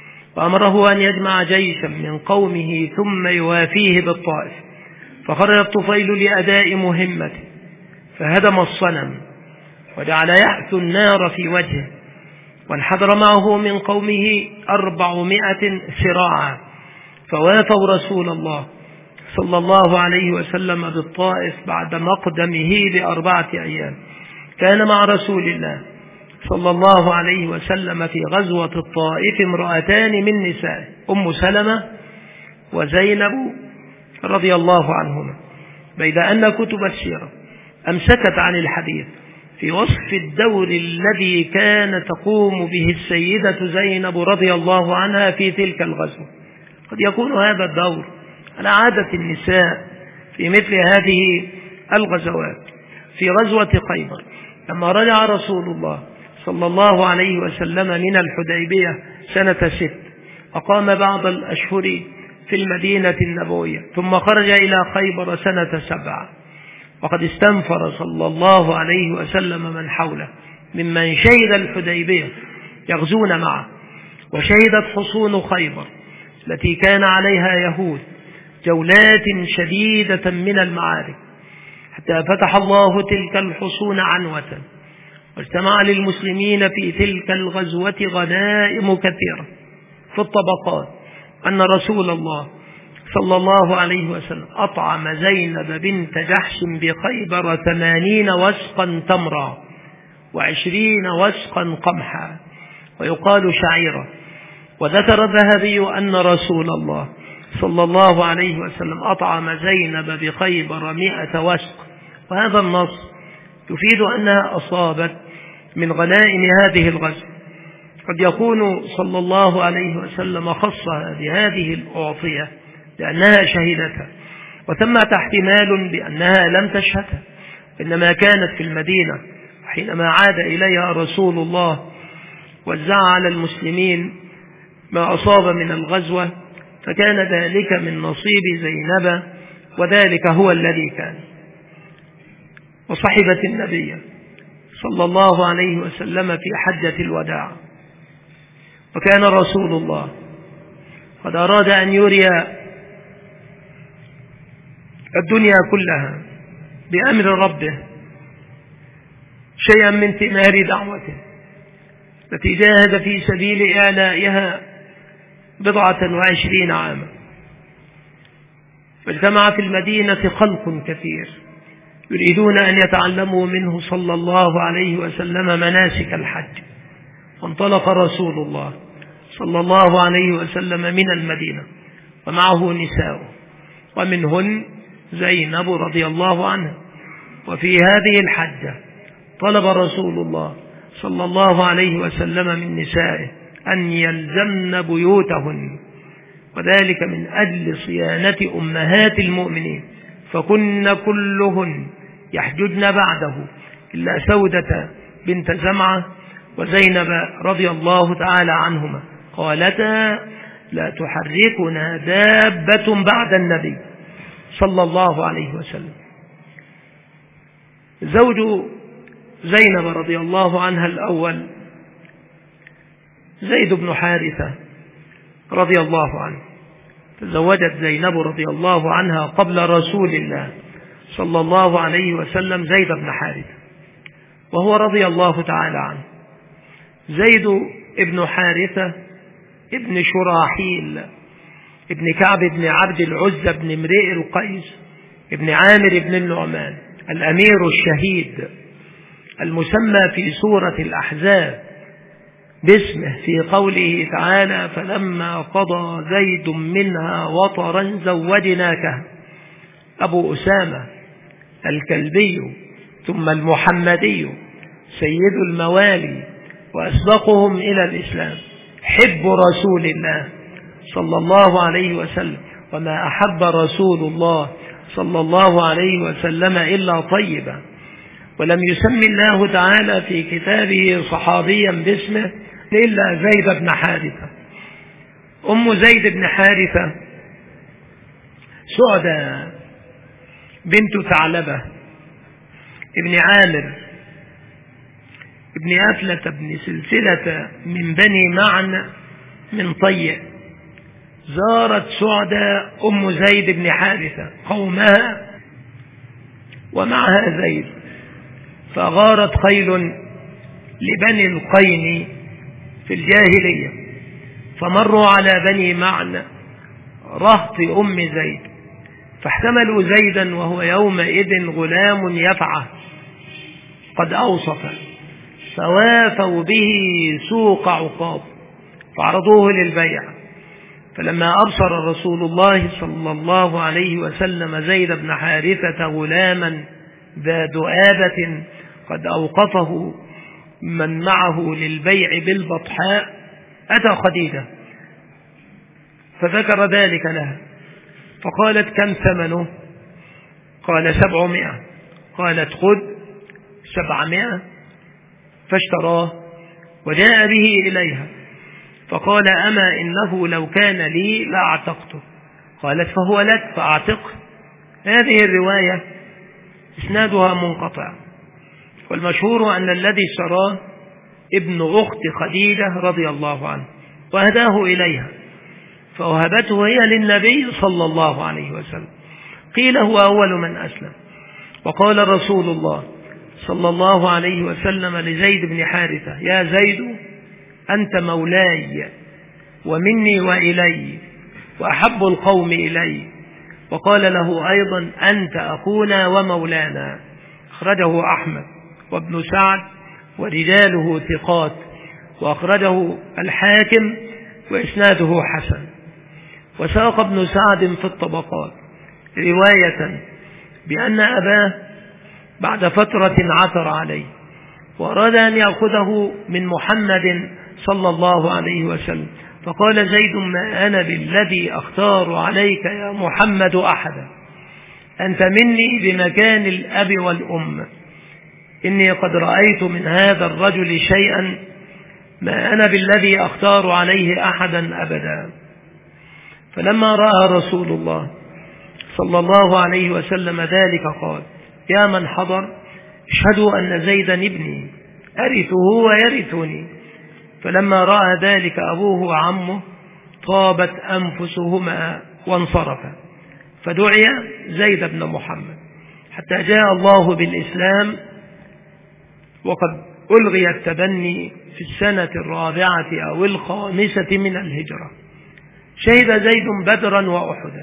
وأمره أن يجمع جيشا من قومه ثم يوافيه بالطائف. فخرج الطفيل لأداء مهمته فهدم الصنم وجعل يحث النار في وجهه، وانحدر معه من قومه أربعمائة سراعا، فوافوا رسول الله صلى الله عليه وسلم بالطائف بعد مقدمه بأربعة أيام. كان مع رسول الله صلى الله عليه وسلم في غزوة الطائف امرأتان من نسائه، أم سلمة وزينب رضي الله عنهما، بيد أن كتب السيرة أمسكت عن الحديث في وصف الدور الذي كان تقوم به السيدة زينب رضي الله عنها في تلك الغزوة. قد يكون هذا الدور على عادة النساء في مثل هذه الغزوات. في غزوة خيبر لما رجع رسول الله صلى الله عليه وسلم من الحديبية سنة ست، أقام بعض الأشهر في المدينة النبوية، ثم خرج إلى خيبر سنة سبعة، وقد استنفر صلى الله عليه وسلم من حوله ممن شهد الحديبية يغزون معه، وشهدت حصون خيبر التي كان عليها يهود جولات شديدة من المعارك، حتى فتح الله تلك الحصون عنوة، واجتمع للمسلمين في تلك الغزوة غنائم كثيرة في الطبقات، أن رسول الله صلى الله عليه وسلم أطعم زينب بنت جحش بخيبر ثمانين وسقا تمرا وعشرين وسقا قمحا ويقال شعيرا. وذكر الذهبي أن رسول الله صلى الله عليه وسلم أطعم زينب بخيبر مئة وسق، وهذا النص يفيد أنها أصابت من غنائم هذه الغزوة. قد يكون صلى الله عليه وسلم خصها بهذه الأعطية لأنها شهدتها، وثمة احتمال بأنها لم تشهدها، إنما كانت في المدينة، حينما عاد إليها رسول الله وزع على المسلمين ما أصاب من الغزوة، فكان ذلك من نصيب زينب، وذلك هو الذي كان. وصحبت النبي صلى الله عليه وسلم في حجة الوداع، وكان رسول الله قد أراد أن يري الدنيا كلها بأمر ربه شيئا من ثمار دعوته التي جاهد في سبيل إعلائها بضعة وعشرين عاما. فاجتمع في المدينة خلق كثير يريدون أن يتعلموا منه صلى الله عليه وسلم مناسك الحج. وانطلق رسول الله صلى الله عليه وسلم من المدينة ومعه نساء، ومنهن زينب رضي الله عنها. وفي هذه الحجة طلب رسول الله صلى الله عليه وسلم من نسائه أن يلزمن بيوتهن، وذلك من أجل صيانة أمهات المؤمنين، فكن كلهن يحججن بعده إلا سودة بنت زمعة وزينب رضي الله تعالى عنهما قالتا لا تحركنا دابة بعد النبي صلى الله عليه وسلم. زوج زينب رضي الله عنها الأول زيد بن حارثة رضي الله عنه. تزوجت زينب رضي الله عنها قبل رسول الله صلى الله عليه وسلم زيد بن حارثة، وهو رضي الله تعالى عنه. زيد بن حارثة ابن شراحيل ابن كعب بن عبد العزى بن امرئ القيس ابن عامر بن النعمان الأمير الشهيد المسمى في سورة الأحزاب باسمه في قوله تعالى فلما قضى زيد منها وطرا زوجناكه، أبو أسامة الكلبي ثم المحمدي سيد الموالي وأسبقهم إلى الإسلام، حب رسول الله صلى الله عليه وسلم. وما أحب رسول الله صلى الله عليه وسلم إلا طيبا، ولم يسمي الله تعالى في كتابه صحابيا باسمه إلا زيد بن حارثة. أم زيد بن حارثة سعدة بنت ثعلبة ابن عامر ابن أفلة بن سلسلة من بني معن من طيء. زارت سعدة أم زيد بن حارثة قومها ومعها زيد، فغارت خيل لبني القين في الجاهلية، فمروا على بني معن رهط أم زيد، فاحتملوا زيدا وهو يومئذ غلام يفعى قد أوصف، فوافوا به سوق عقاب فعرضوه للبيع. فلما أبصر رسول الله صلى الله عليه وسلم زيد بن حارثة غلاما ذا دؤابة قد أوقفه من معه للبيع بالبطحاء، أتى خديجة فذكر ذلك لها، فقالت كم ثمنه؟ قال سبعمائة. قالت خذ سبعمائة، فاشتراه وجاء به إليها، فقال أما إنه لو كان لي لأعتقته. قالت فهو لك فأعتقه. هذه الرواية إسنادها منقطع، والمشهور أن الذي اشتراه ابن أخت خديجة رضي الله عنه وهداه إليها، فوهبته هي للنبي صلى الله عليه وسلم. قيل هو أول من أسلم. وقال رسول الله صلى الله عليه وسلم لزيد بن حارثة يا زيد أنت مولاي ومني وإلي وأحب القوم إلي. وقال له أيضا أنت أخونا ومولانا. أخرجه أحمد وابن سعد ورجاله ثقات، وأخرجه الحاكم وإسناده حسن. وساق ابن سعد في الطبقات رواية بأن أباه بعد فترة عثر عليه وأراد أن يأخذه من محمد صلى الله عليه وسلم، فقال زيد ما أنا بالذي أختار عليك يا محمد أحدا، أنت مني بمكان الأب والأم، إني قد رأيت من هذا الرجل شيئا ما أنا بالذي أختار عليه أحدا أبدا. فلما رأى رسول الله صلى الله عليه وسلم ذلك قال يا من حضر اشهدوا أن زيدا ابني أرثه ويرثني، فلما رأى ذلك أبوه وعمه طابت أنفسهما وانصرفا، فدعي زيد بن محمد حتى جاء الله بالإسلام، وقد ألغي التبني في السنة الرابعة أو الخامسة من الهجرة. شهد زيد بدرا وأحدا،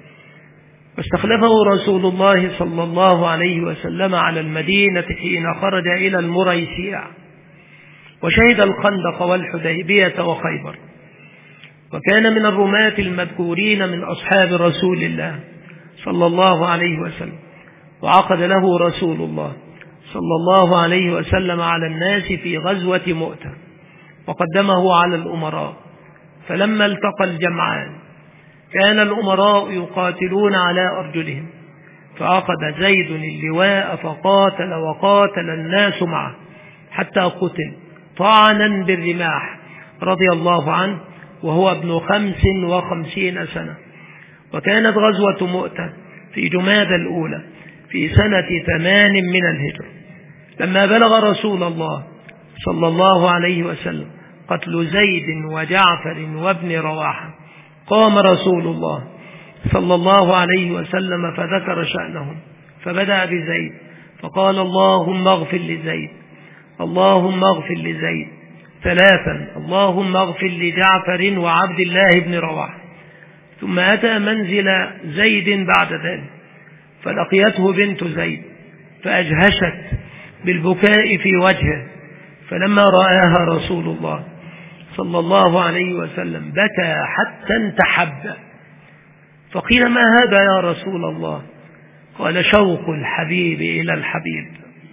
واستخلفه رسول الله صلى الله عليه وسلم على المدينة حين خرج إلى المريسيع، وشهد الخندق والحديبية وخيبر، وكان من الرماة المذكورين من أصحاب رسول الله صلى الله عليه وسلم. وعقد له رسول الله صلى الله عليه وسلم على الناس في غزوة مؤتة، وقدمه على الأمراء. فلما التقى الجمعان كان الأمراء يقاتلون على أرجلهم، فأخذ زيد اللواء فقاتل وقاتل الناس معه حتى قتل طعنا بالرماح رضي الله عنه وهو ابن خمس وخمسين سنة. وكانت غزوة مؤتة في جمادى الأولى في سنة ثمان من الهجرة. لما بلغ رسول الله صلى الله عليه وسلم قتل زيد وجعفر وابن رواحة، قام رسول الله صلى الله عليه وسلم فذكر شأنهم، فبدأ بزيد فقال: اللهم اغفر لزيد، اللهم اغفر لزيد ثلاثا، اللهم اغفر لجعفر وعبد الله بن رواحة. ثم أتى منزل زيد بعد ذلك، فلقيته بنت زيد فأجهشت بالبكاء في وجهه، فلما رآها رسول الله صلى الله عليه وسلم بكى حتى انتحب. فقيل: ما هذا يا رسول الله؟ قال: شوق الحبيب إلى الحبيب.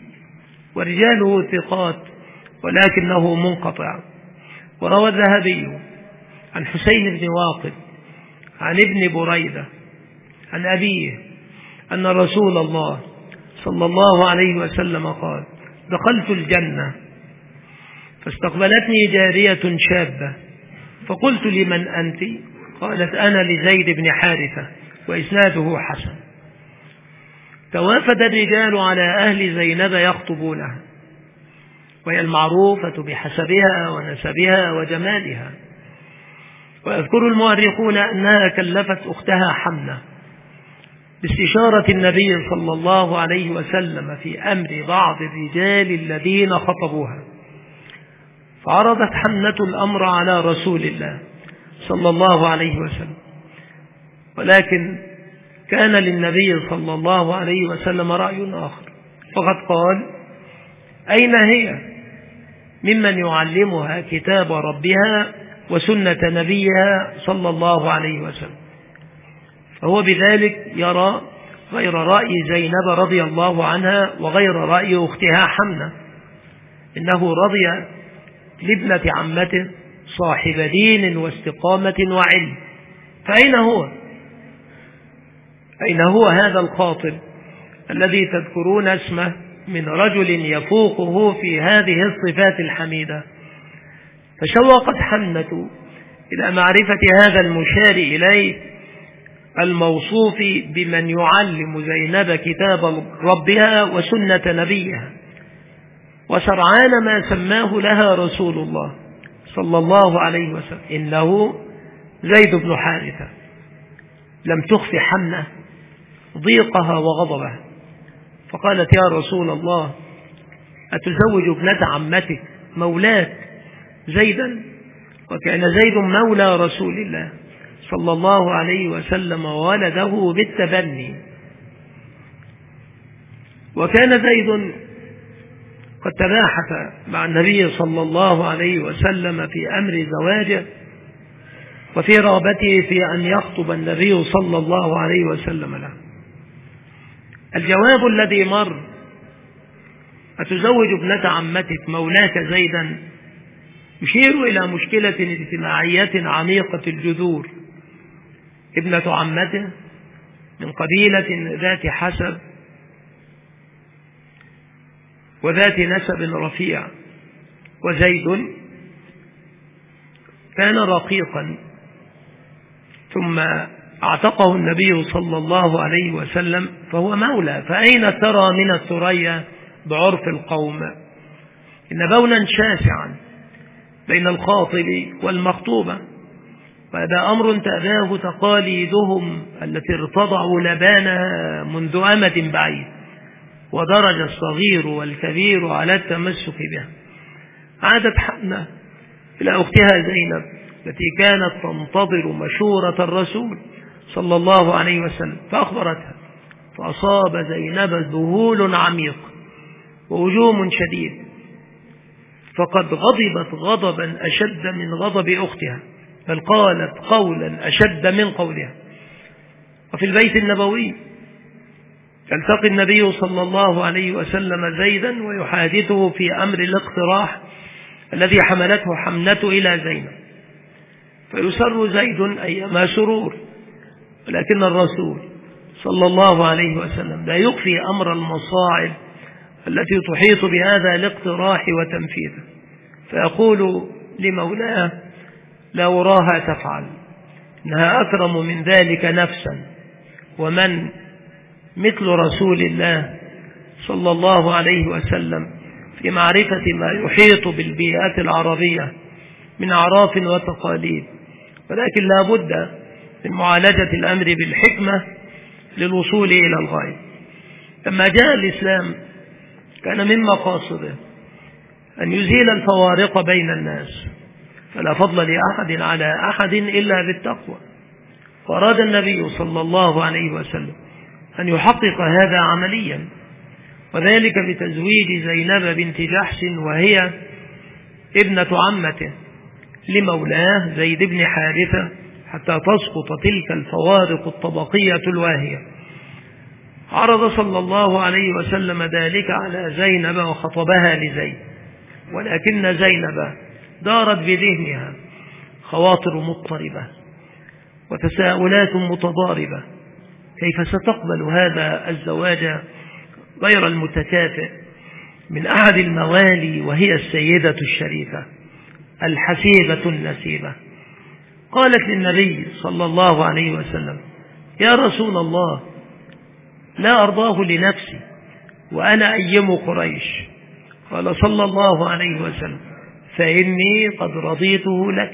ورجاله ثقات ولكنه منقطع. وروى الذهبي عن حسين بن واقد عن ابن بريدة عن أبيه أن رسول الله صلى الله عليه وسلم قال: دخلت الجنة فاستقبلتني جارية شابة، فقلت: لمن أنت؟ قالت: أنا لزيد بن حارثة، وإسناده حسن. توافد الرجال على أهل زينب يخطبونها، وهي المعروفة بحسبها ونسبها وجمالها. ويذكر المؤرخون أنها كلفت أختها حمنة باستشارة النبي صلى الله عليه وسلم في أمر بعض الرجال الذين خطبوها، فعرضت حمنة الأمر على رسول الله صلى الله عليه وسلم. ولكن كان للنبي صلى الله عليه وسلم رأي آخر، فقد قال: أين هي ممن يعلمها كتاب ربها وسنة نبيها صلى الله عليه وسلم؟ فهو بذلك يرى غير رأي زينب رضي الله عنها وغير رأي أختها حمنة، إنه رضي لابنة عمته صاحب دين واستقامة وعلم. فأين هو؟ أين هو هذا الخاطب الذي تذكرون اسمه من رجل يفوقه في هذه الصفات الحميدة؟ فشوقت حمنة إلى معرفة هذا المشار إليه الموصوف بمن يعلم زينب كتاب ربها وسنة نبيها. وسرعان ما سماه لها رسول الله صلى الله عليه وسلم إنه زيد بن حارثة. لم تخفي حمنة ضيقها وغضبها، فقالت: يا رسول الله، أتزوج ابنة عمتك مولاك زيدا؟ وكان زيد مولى رسول الله صلى الله عليه وسلم وولده بالتبني. وكان زيد قد تباحث مع النبي صلى الله عليه وسلم في أمر زواجه وفي رغبته في أن يخطب النبي صلى الله عليه وسلم له. الجواب الذي مر: أتزوج ابنة عمتك مولاك زيدا، يشير إلى مشكلة اجتماعية عميقة الجذور. ابنة عمته من قبيلة ذات حسب وذات نسب رفيع، وزيد كان رقيقا ثم اعتقه النبي صلى الله عليه وسلم فهو مولى. فأين ترى من الثريا بعرف القوم؟ إن بونا شاسعا بين الخاطب والمخطوبة، وهذا أمر تأباه تقاليدهم التي ارتضعوا لبانها منذ أمد بعيد، ودرج الصغير والكبير على التمسك بها. عادت حنة إلى أختها زينب التي كانت تنتظر مشورة الرسول صلى الله عليه وسلم، فأخبرتها، فأصاب زينب ذهول عميق وهجوم شديد، فقد غضبت غضبا أشد من غضب أختها، بل قالت قولا أشد من قولها. وفي البيت النبوي يلتقي النبي صلى الله عليه وسلم زيدا ويحادثه في أمر الاقتراح الذي حملته حمنته إلى زينب، فيسر زيد أيما سرور، ولكن الرسول صلى الله عليه وسلم لا يخفي أمر المصاعب التي تحيط بهذا الاقتراح وتنفيذه، فيقول لمولاه: لا أراها تفعل، إنها أكرم من ذلك نفسا، ومن مثل رسول الله صلى الله عليه وسلم في معرفة ما يحيط بالبيئات العربية من أعراف وتقاليد، ولكن لا بد من معالجة الأمر بالحكمة للوصول إلى الغاية. لما جاء الإسلام كان من مقاصده أن يزيل الفوارق بين الناس، فلا فضل لأحد على أحد إلا بالتقوى، فأراد النبي صلى الله عليه وسلم أن يحقق هذا عمليا، وذلك بتزويج زينب بنت جحش وهي ابنة عمته لمولاه زيد بن حارثة، حتى تسقط تلك الفوارق الطبقية الواهية. عرض صلى الله عليه وسلم ذلك على زينب وخطبها لزيد، ولكن زينب دارت بذهنها خواطر مضطربة وتساؤلات متضاربة، كيف ستقبل هذا الزواج غير المتكافئ من أحد الموالي وهي السيدة الشريفة الحسيبة النسيبة. قالت للنبي صلى الله عليه وسلم: يا رسول الله، لا أرضاه لنفسي وأنا أيم قريش. قال صلى الله عليه وسلم: فإني قد رضيته لك.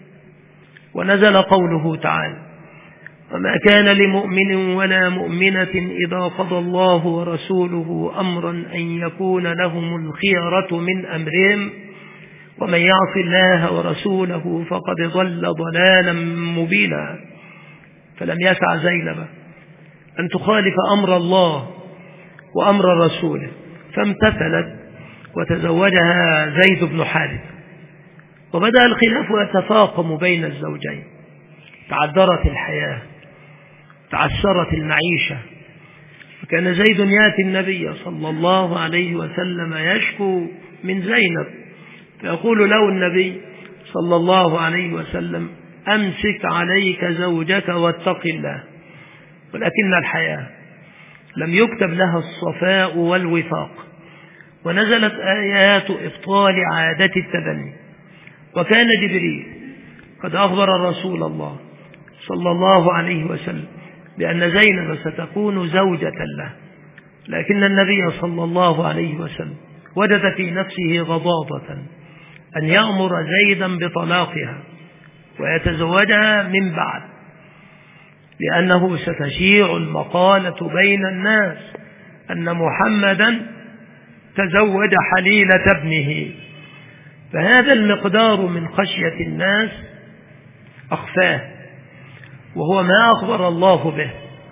ونزل قوله تعالى: وما كان لمؤمن ولا مؤمنة إذا قضى الله ورسوله أمرا أن يكون لهم الخيرة من أمرهم ومن يعص الله ورسوله فقد ضل ضلالا مبينا. فلم يسع زينب أن تخالف أمر الله وأمر رسوله، فامتثلت وتزوجها زيد بن حارث، وبدأ الخلاف يتفاقم بين الزوجين. تعذرت الحياة، تعسرت المعيشة، فكان زيد يأتي النبي صلى الله عليه وسلم يشكو من زينب، فيقول له النبي صلى الله عليه وسلم: أمسك عليك زوجك واتق الله. ولكن الحياة لم يكتب لها الصفاء والوفاق، ونزلت آيات إبطال عادة التبني. وكان جبريل قد أخبر رسول الله صلى الله عليه وسلم بأن زينب ستكون زوجة له، لكن النبي صلى الله عليه وسلم وجد في نفسه غضاضة أن يأمر زيدا بطلاقها ويتزوجها من بعد، لأنه ستشيع المقالة بين الناس أن محمدا تزوج حليلة ابنه. فهذا المقدار من خشية الناس أخفاه، وهو ما أخبر الله به،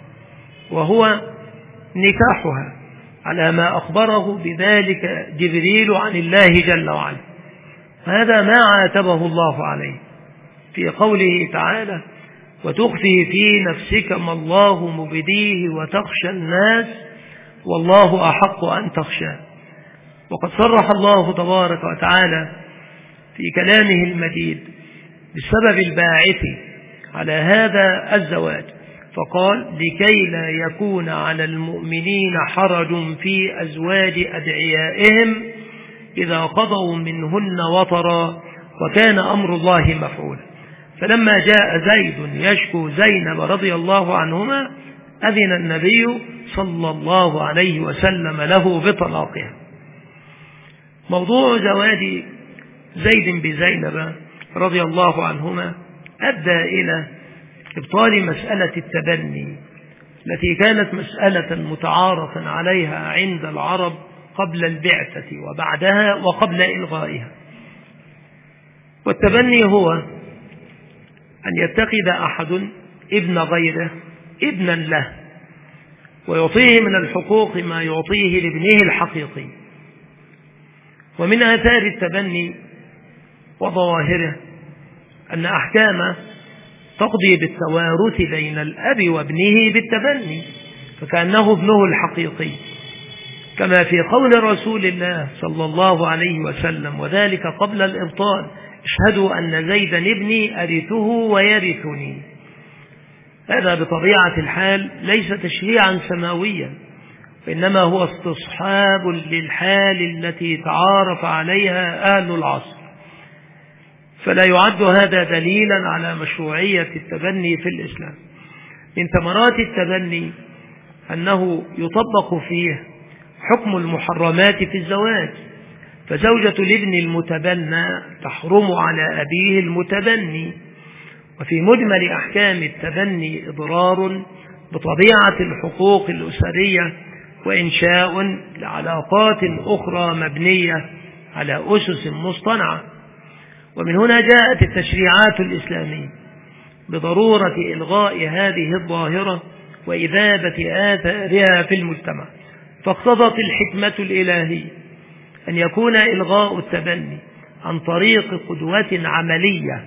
وهو نكاحها على ما أخبره بذلك جبريل عن الله جل وعلا. هذا ما عاتبه الله عليه في قوله تعالى: وتخفي في نفسك ما الله مبديه وتخشى الناس والله أحق أن تخشى. وقد صرح الله تبارك وتعالى في كلامه المجيد بالسبب الباعث على هذا الزواج، فقال: لكي لا يكون على المؤمنين حرج في أزواج أدعيائهم إذا قضوا منهن وطرا وكان أمر الله مفعولا. فلما جاء زيد يشكو زينب رضي الله عنهما أذن النبي صلى الله عليه وسلم له بطلاقها. موضوع زواج زيد بزينب رضي الله عنهما أدى إلى إبطال مسألة التبني التي كانت مسألة متعارفا عليها عند العرب قبل البعثة وبعدها وقبل إلغائها. والتبني هو أن يتخذ أحد ابن غيره ابنا له ويعطيه من الحقوق ما يعطيه لابنه الحقيقي. ومن آثار التبني وظواهره أن أحكام تقضي بالتوارث بين الأب وابنه بالتبني، فكأنه ابنه الحقيقي، كما في قول رسول الله صلى الله عليه وسلم وذلك قبل الإبطال: اشهدوا أن زيدا ابني أرثه ويرثني. هذا بطبيعة الحال ليس تشريعا سماويا، وإنما هو استصحاب للحال التي تعارف عليها أهل العصر، فلا يعد هذا دليلا على مشروعية التبني في الإسلام. من ثمرات التبني أنه يطبق فيه حكم المحرمات في الزواج، فزوجة الابن المتبنى تحرم على أبيه المتبني. وفي مجمل أحكام التبني إضرار بطبيعة الحقوق الأسرية وإنشاء لعلاقات أخرى مبنية على أسس مصطنعة. ومن هنا جاءت التشريعات الإسلامية بضرورة إلغاء هذه الظاهرة وإذابة آثارها في المجتمع، فاقتضت الحكمة الإلهية أن يكون إلغاء التبني عن طريق قدوة عملية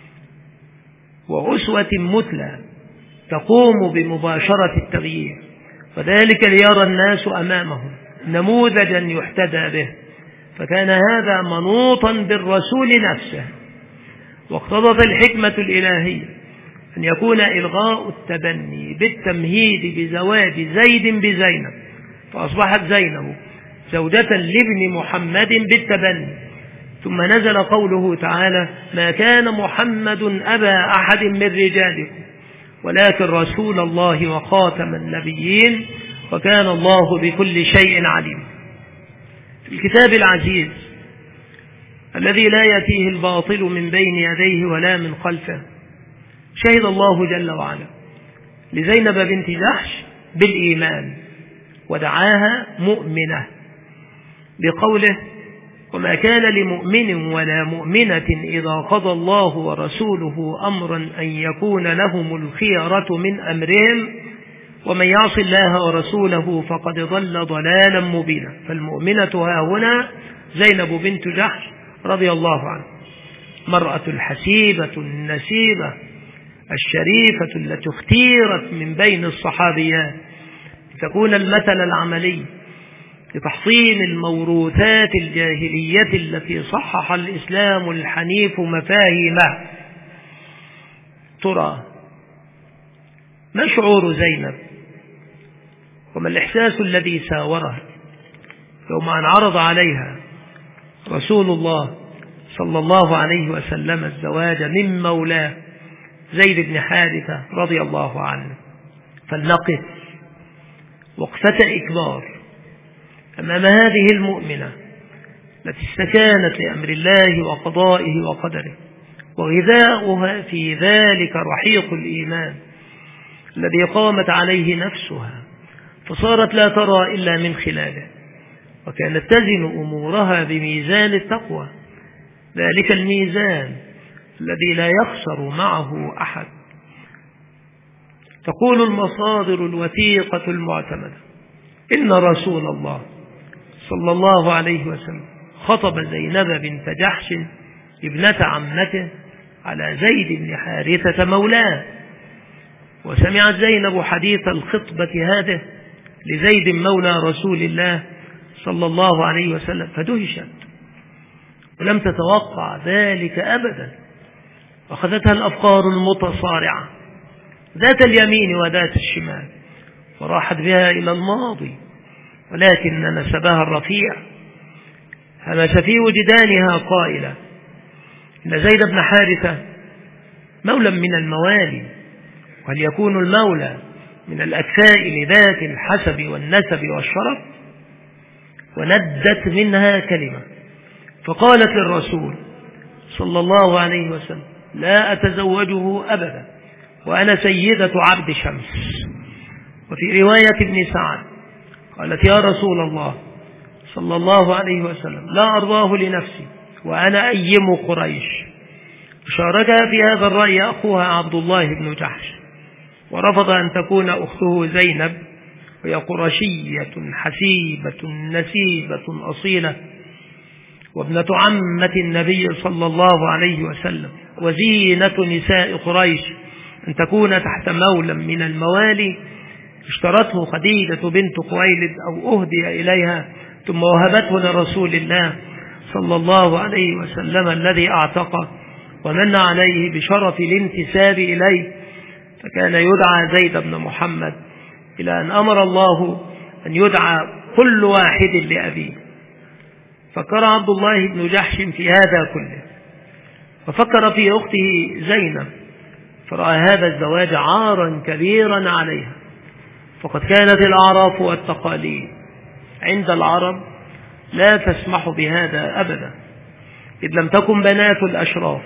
وأسوة مثلى تقوم بمباشرة التغيير، وذلك ليرى الناس أمامهم نموذجا يحتذى به. فكان هذا منوطا بالرسول نفسه. واقتضت الحكمة الإلهية أن يكون إلغاء التبني بالتمهيد بزواج زيد بزينب، فأصبحت زينب زوجة لابن محمد بالتبني. ثم نزل قوله تعالى: ما كان محمد أبا أحد من رجالكم ولكن رسول الله وخاتم النبيين وكان الله بكل شيء عليم. في الكتاب العزيز الذي لا يأتيه الباطل من بين يديه ولا من خلفه، شهد الله جل وعلا لزينب بنت جحش بالإيمان ودعاها مؤمنة بقوله: وما كان لمؤمن ولا مؤمنة إذا قضى الله ورسوله أمرا أن يكون لهم الخيرة من أمرهم ومن يعص الله ورسوله فقد ضل ضلالا مبينا. فالمؤمنة ها هنا زينب بنت جحش رضي الله عنها، مرأة الحسيبة النسيبة الشريفة التي اختيرت من بين الصحابيات لتكون المثل العملي لتحطيم الموروثات الجاهلية التي صحح الإسلام الحنيف مفاهيمه. ترى ما شعور زينب وما الإحساس الذي ساوره يوم أن عرض عليها رسول الله صلى الله عليه وسلم الزواج من مولاه زيد بن حارثة رضي الله عنه؟ فلنقف وقفة إكبار أمام هذه المؤمنة التي استكانت لأمر الله وقضائه وقدره، وغذاؤها في ذلك رحيق الإيمان الذي قامت عليه نفسها فصارت لا ترى إلا من خلاله، وكانت تزن أمورها بميزان التقوى، ذلك الميزان الذي لا يخسر معه أحد. تقول المصادر الوثيقة المعتمدة إن رسول الله صلى الله عليه وسلم خطب زينب بنت جحش ابنة عمته على زيد بن حارثة مولاه، وسمعت زينب حديث الخطبة هذه لزيد مولى رسول الله صلى الله عليه وسلم فدهشت ولم تتوقع ذلك أبدا، وأخذتها الأفكار المتصارعة ذات اليمين وذات الشمال وراحت بها إلى الماضي، ولكن نسبها الرفيع همس في وجدانها قائلة: إن زيد بن حارثة مولى من الموالي، وهل يكون المولى من الأكفاء لذات الحسب والنسب والشرف؟ وندت منها كلمة فقالت للرسول صلى الله عليه وسلم: لا أتزوجه أبدا وأنا سيدة عبد شمس. وفي رواية ابن سعد قالت: يا رسول الله صلى الله عليه وسلم، لا أرضاه لنفسي وأنا أيم قريش. شاركها في هذا الرأي أخوها عبد الله بن جحش، ورفض أن تكون أخته زينب، وهي قرشية حسيبة نسيبة أصيلة، وابنة عمة النبي صلى الله عليه وسلم، وزينة نساء قريش، أن تكون تحت مولى من الموالي اشترته خديجة بنت خويلد أو أهدي إليها ثم وهبته لرسول الله صلى الله عليه وسلم الذي أعتقه ومن عليه بشرف الانتساب إليه، فكان يدعى زيد بن محمد، إلى أن أمر الله أن يدعى كل واحد لأبيه. فكر عبد الله بن جحش في هذا كله، وفكر في أخته زينب، فرأى هذا الزواج عارا كبيرا عليها، فقد كانت الأعراف والتقاليد عند العرب لا تسمح بهذا أبدا، إذ لم تكن بنات الأشراف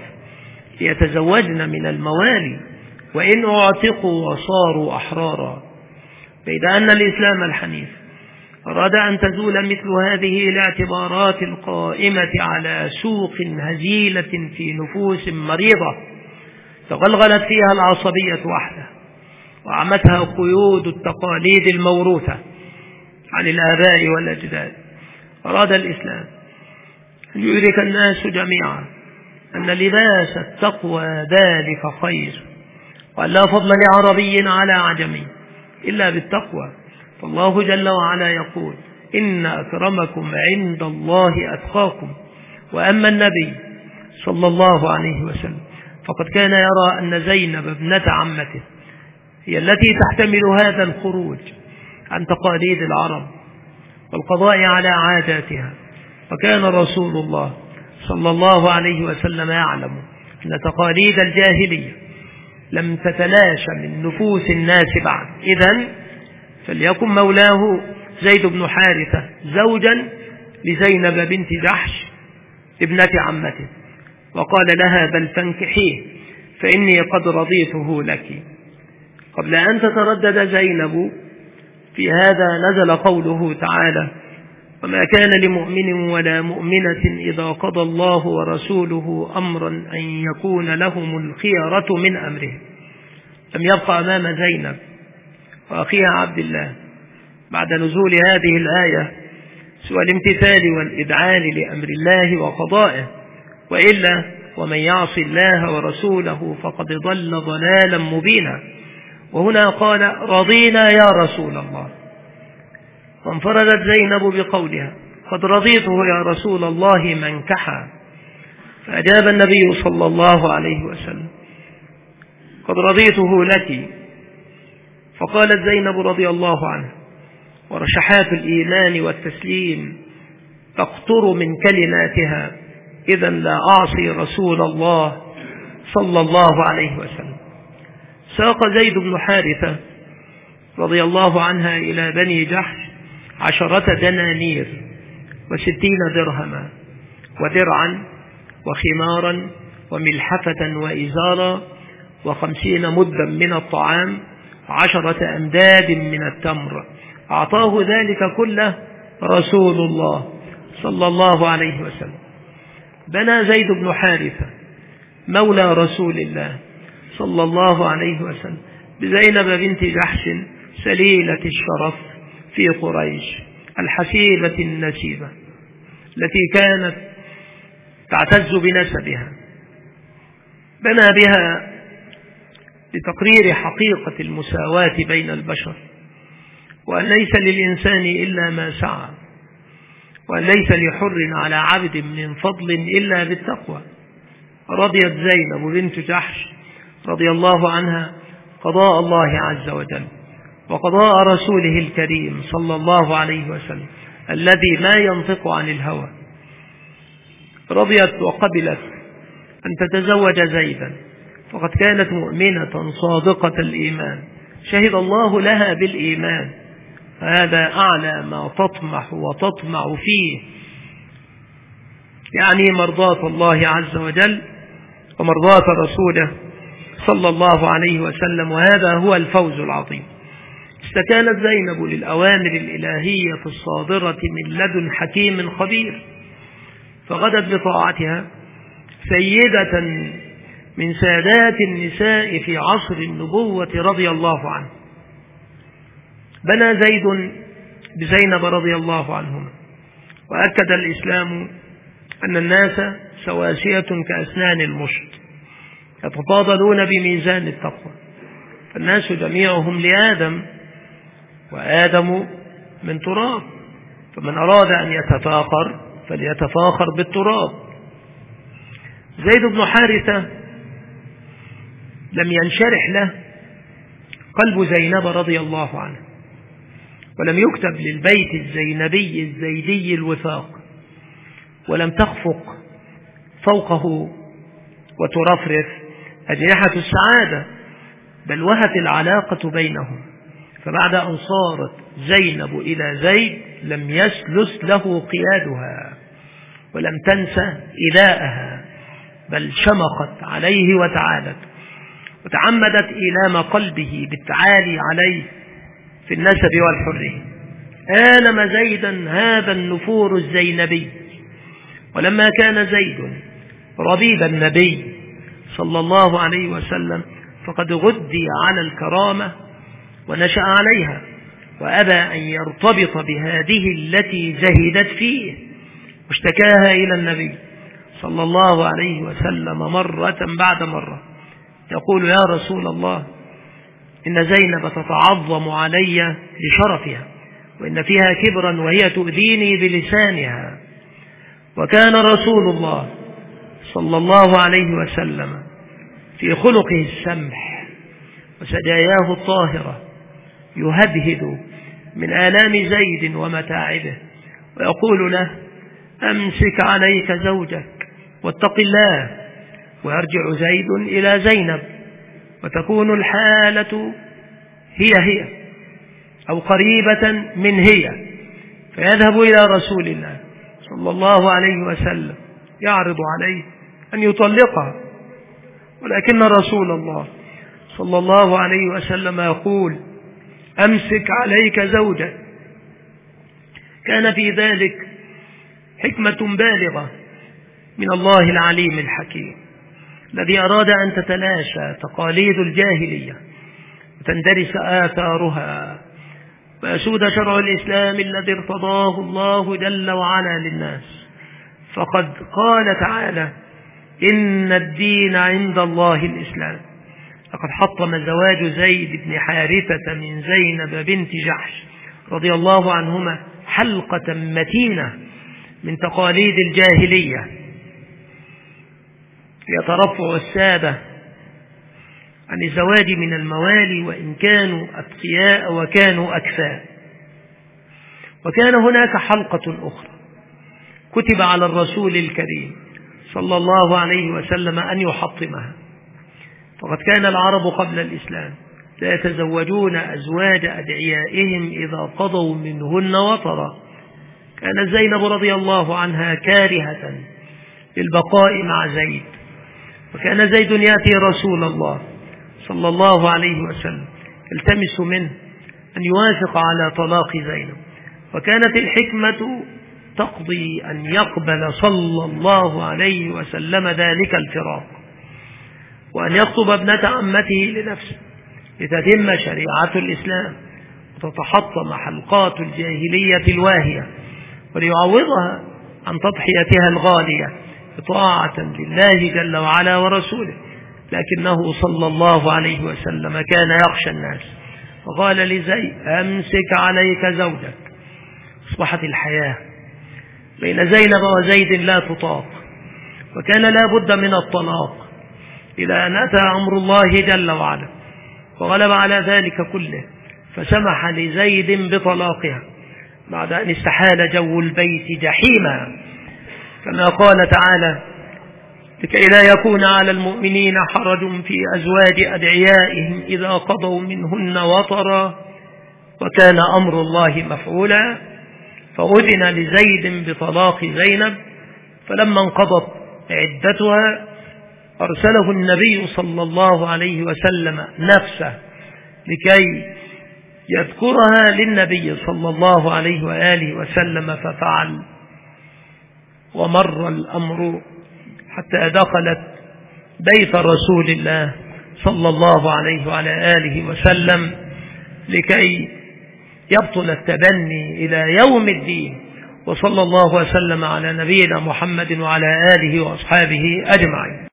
يتزوجن من الموالي وإن أعتقوا وصاروا أحرارا. بيد أن الإسلام الحنيف أراد أن تزول مثل هذه الاعتبارات القائمة على سوق هزيلة في نفوس مريضة تغلغلت فيها العصبية وحدها، وعمتها قيود التقاليد الموروثة عن الآباء والأجداد. أراد الإسلام أن يدرك الناس جميعا أن لباس التقوى ذلك خير، وأن لا فضل لعربي على عجمي إلا بالتقوى. فالله جل وعلا يقول: إن أكرمكم عند الله أتقاكم. وأما النبي صلى الله عليه وسلم فقد كان يرى أن زينب ابنة عمته هي التي تحتمل هذا الخروج عن تقاليد العرب والقضاء على عاداتها. وكان رسول الله صلى الله عليه وسلم يعلم أن تقاليد الجاهلية لم تتلاشى من نفوس الناس بعد، إذن فليكن مولاه زيد بن حارثة زوجا لزينب بنت جحش ابنة عمته، وقال لها: بل فانكحيه فإني قد رضيته لك. قبل أن تتردد زينب في هذا نزل قوله تعالى: وما كان لمؤمن ولا مؤمنة إذا قضى الله ورسوله أمرا أن يكون لهم الخيرة من أمره. لم يبقى أمام زينب وأخيها عبد الله بعد نزول هذه الآية سوى الامتثال والإذعان لأمر الله وقضائه، وإلا ومن يعص الله ورسوله فقد ضل ضلالا مبينا. وهنا قال: رضينا يا رسول الله، فانفردت زينب بقولها: قد رضيته يا رسول الله منكحا. فأجاب النبي صلى الله عليه وسلم: قد رضيته لك. فقالت زينب رضي الله عنها، ورشحات الإيمان والتسليم تقطر من كلماتها: إذا لا أعصي رسول الله صلى الله عليه وسلم. ساق زيد بن حارثة رضي الله عنها إلى بني جحش عشرة دنانير وستين درهما ودرعا وخمارا وملحفة وإزارا وخمسين مدا من الطعام وعشرة أمداد من التمر. أعطاه ذلك كله رسول الله صلى الله عليه وسلم. بنى زيد بن حارثة مولى رسول الله صلى الله عليه وسلم بزينب بنت جحش سليلة الشرف في قريش الحسيبة النسيبة التي كانت تعتز بنسبها. بنى بها لتقرير حقيقة المساواة بين البشر، وأن ليس للإنسان إلا ما سعى، وأن ليس لحر على عبد من فضل إلا بالتقوى. رضيت زينب بنت جحش رضي الله عنها قضاء الله عز وجل وقضاء رسوله الكريم صلى الله عليه وسلم الذي ما ينطق عن الهوى. رضيت وقبلت أن تتزوج زيدا، فقد كانت مؤمنة صادقة الإيمان، شهد الله لها بالإيمان، هذا أعلى ما تطمح وتطمع فيه. يعني مرضاة الله عز وجل ومرضاة رسوله صلى الله عليه وسلم، وهذا هو الفوز العظيم. استكانت زينب للأوامر الإلهية الصادرة من لدن حكيم خبير، فغدت بطاعتها سيدة من سادات النساء في عصر النبوة رضي الله عنه. بنى زيد بزينب رضي الله عنهما، وأكد الإسلام أن الناس سواسية كأسنان المشط يتفاضلون بميزان التقوى، فالناس جميعهم لآدم وآدم من تراب، فمن أراد أن يتفاخر فليتفاخر بالتراب. زيد بن حارثة لم ينشرح له قلب زينب رضي الله عنه، ولم يكتب للبيت الزينبي الزيدي الوثاق، ولم تخفق فوقه وترفرف أجنحة السعادة، بل وهت العلاقة بينهم. فبعد أن صارت زينب إلى زيد لم يسلس له قيادها، ولم تنسى إلاءها، بل شمخت عليه وتعالت، وتعمدت إيلام قلبه بالتعالي عليه في النسب والحرية. آلم زيدا هذا النفور الزينبي، ولما كان زيد ربيب النبي صلى الله عليه وسلم فقد غدي على الكرامة ونشأ عليها، وأبى أن يرتبط بهذه التي زهدت فيه، واشتكاها إلى النبي صلى الله عليه وسلم مرة بعد مرة، يقول: يا رسول الله، إن زينب تتعظم علي لشرفها، وإن فيها كبرا وهي تؤذيني بلسانها. وكان رسول الله صلى الله عليه وسلم في خلقه السمح وسجاياه الطاهرة يهدهد من آلام زيد ومتاعبه، ويقول له: أمسك عليك زوجك واتق الله. ويرجع زيد إلى زينب، وتكون الحالة هي هي أو قريبة من هي، فيذهب إلى رسول الله صلى الله عليه وسلم يعرض عليه أن يطلقها، ولكن رسول الله صلى الله عليه وسلم يقول: أمسك عليك زوجك. كان في ذلك حكمة بالغة من الله العليم الحكيم، الذي أراد أن تتلاشى تقاليد الجاهلية وتندرس آثارها، ويسود شرع الإسلام الذي ارتضاه الله جل وعلا للناس. فقد قال تعالى: إن الدين عند الله الإسلام. لقد حطم زواج زيد بن حارثة من زينب بنت جحش رضي الله عنهما حلقة متينة من تقاليد الجاهلية يترفع السادة عن الزواج من الموالي، وإن كانوا أتقياء وكانوا أكفاء. وكان هناك حلقة أخرى كتب على الرسول الكريم صلى الله عليه وسلم أن يحطمها، فقد كان العرب قبل الإسلام لا يتزوجون أزواج أدعيائهم إذا قضوا منهن وطرا. كانت زينب رضي الله عنها كارهة للبقاء مع زيد، وكان زيد يأتي رسول الله صلى الله عليه وسلم يلتمس منه أن يوافق على طلاق زينب، وكانت الحكمة تقضي أن يقبل صلى الله عليه وسلم ذلك الفراق، وأن يخطب ابنة عمته لنفسه لتتم شريعة الإسلام وتتحطم حلقات الجاهلية الواهية، وليعوضها عن تضحيتها الغالية طاعة لله جل وعلا ورسوله. لكنه صلى الله عليه وسلم كان يخشى الناس، وقال لزيد: أمسك عليك زوجك. أصبحت الحياة بين زينب وزيد لا تطاق، وكان لا بد من الطلاق إلى أن أتى أمر الله جل وعلا وغلب على ذلك كله، فسمح لزيد بطلاقها بعد أن استحال جو البيت جحيما، كما قال تعالى: لكي لا يكون على المؤمنين حرج في أزواج أدعيائهم إذا قضوا منهن وطرا وكان أمر الله مفعولا. فأذن لزيد بطلاق زينب، فلما انقضت عدتها أرسله النبي صلى الله عليه وسلم نفسه لكي يذكرها للنبي صلى الله عليه وآله وسلم، ففعل. ومر الأمر حتى دخلت بيت رسول الله صلى الله عليه وعلى آله وسلم لكي يبطل التبني إلى يوم الدين. وصلى الله وسلم على نبينا محمد وعلى آله وأصحابه أجمعين.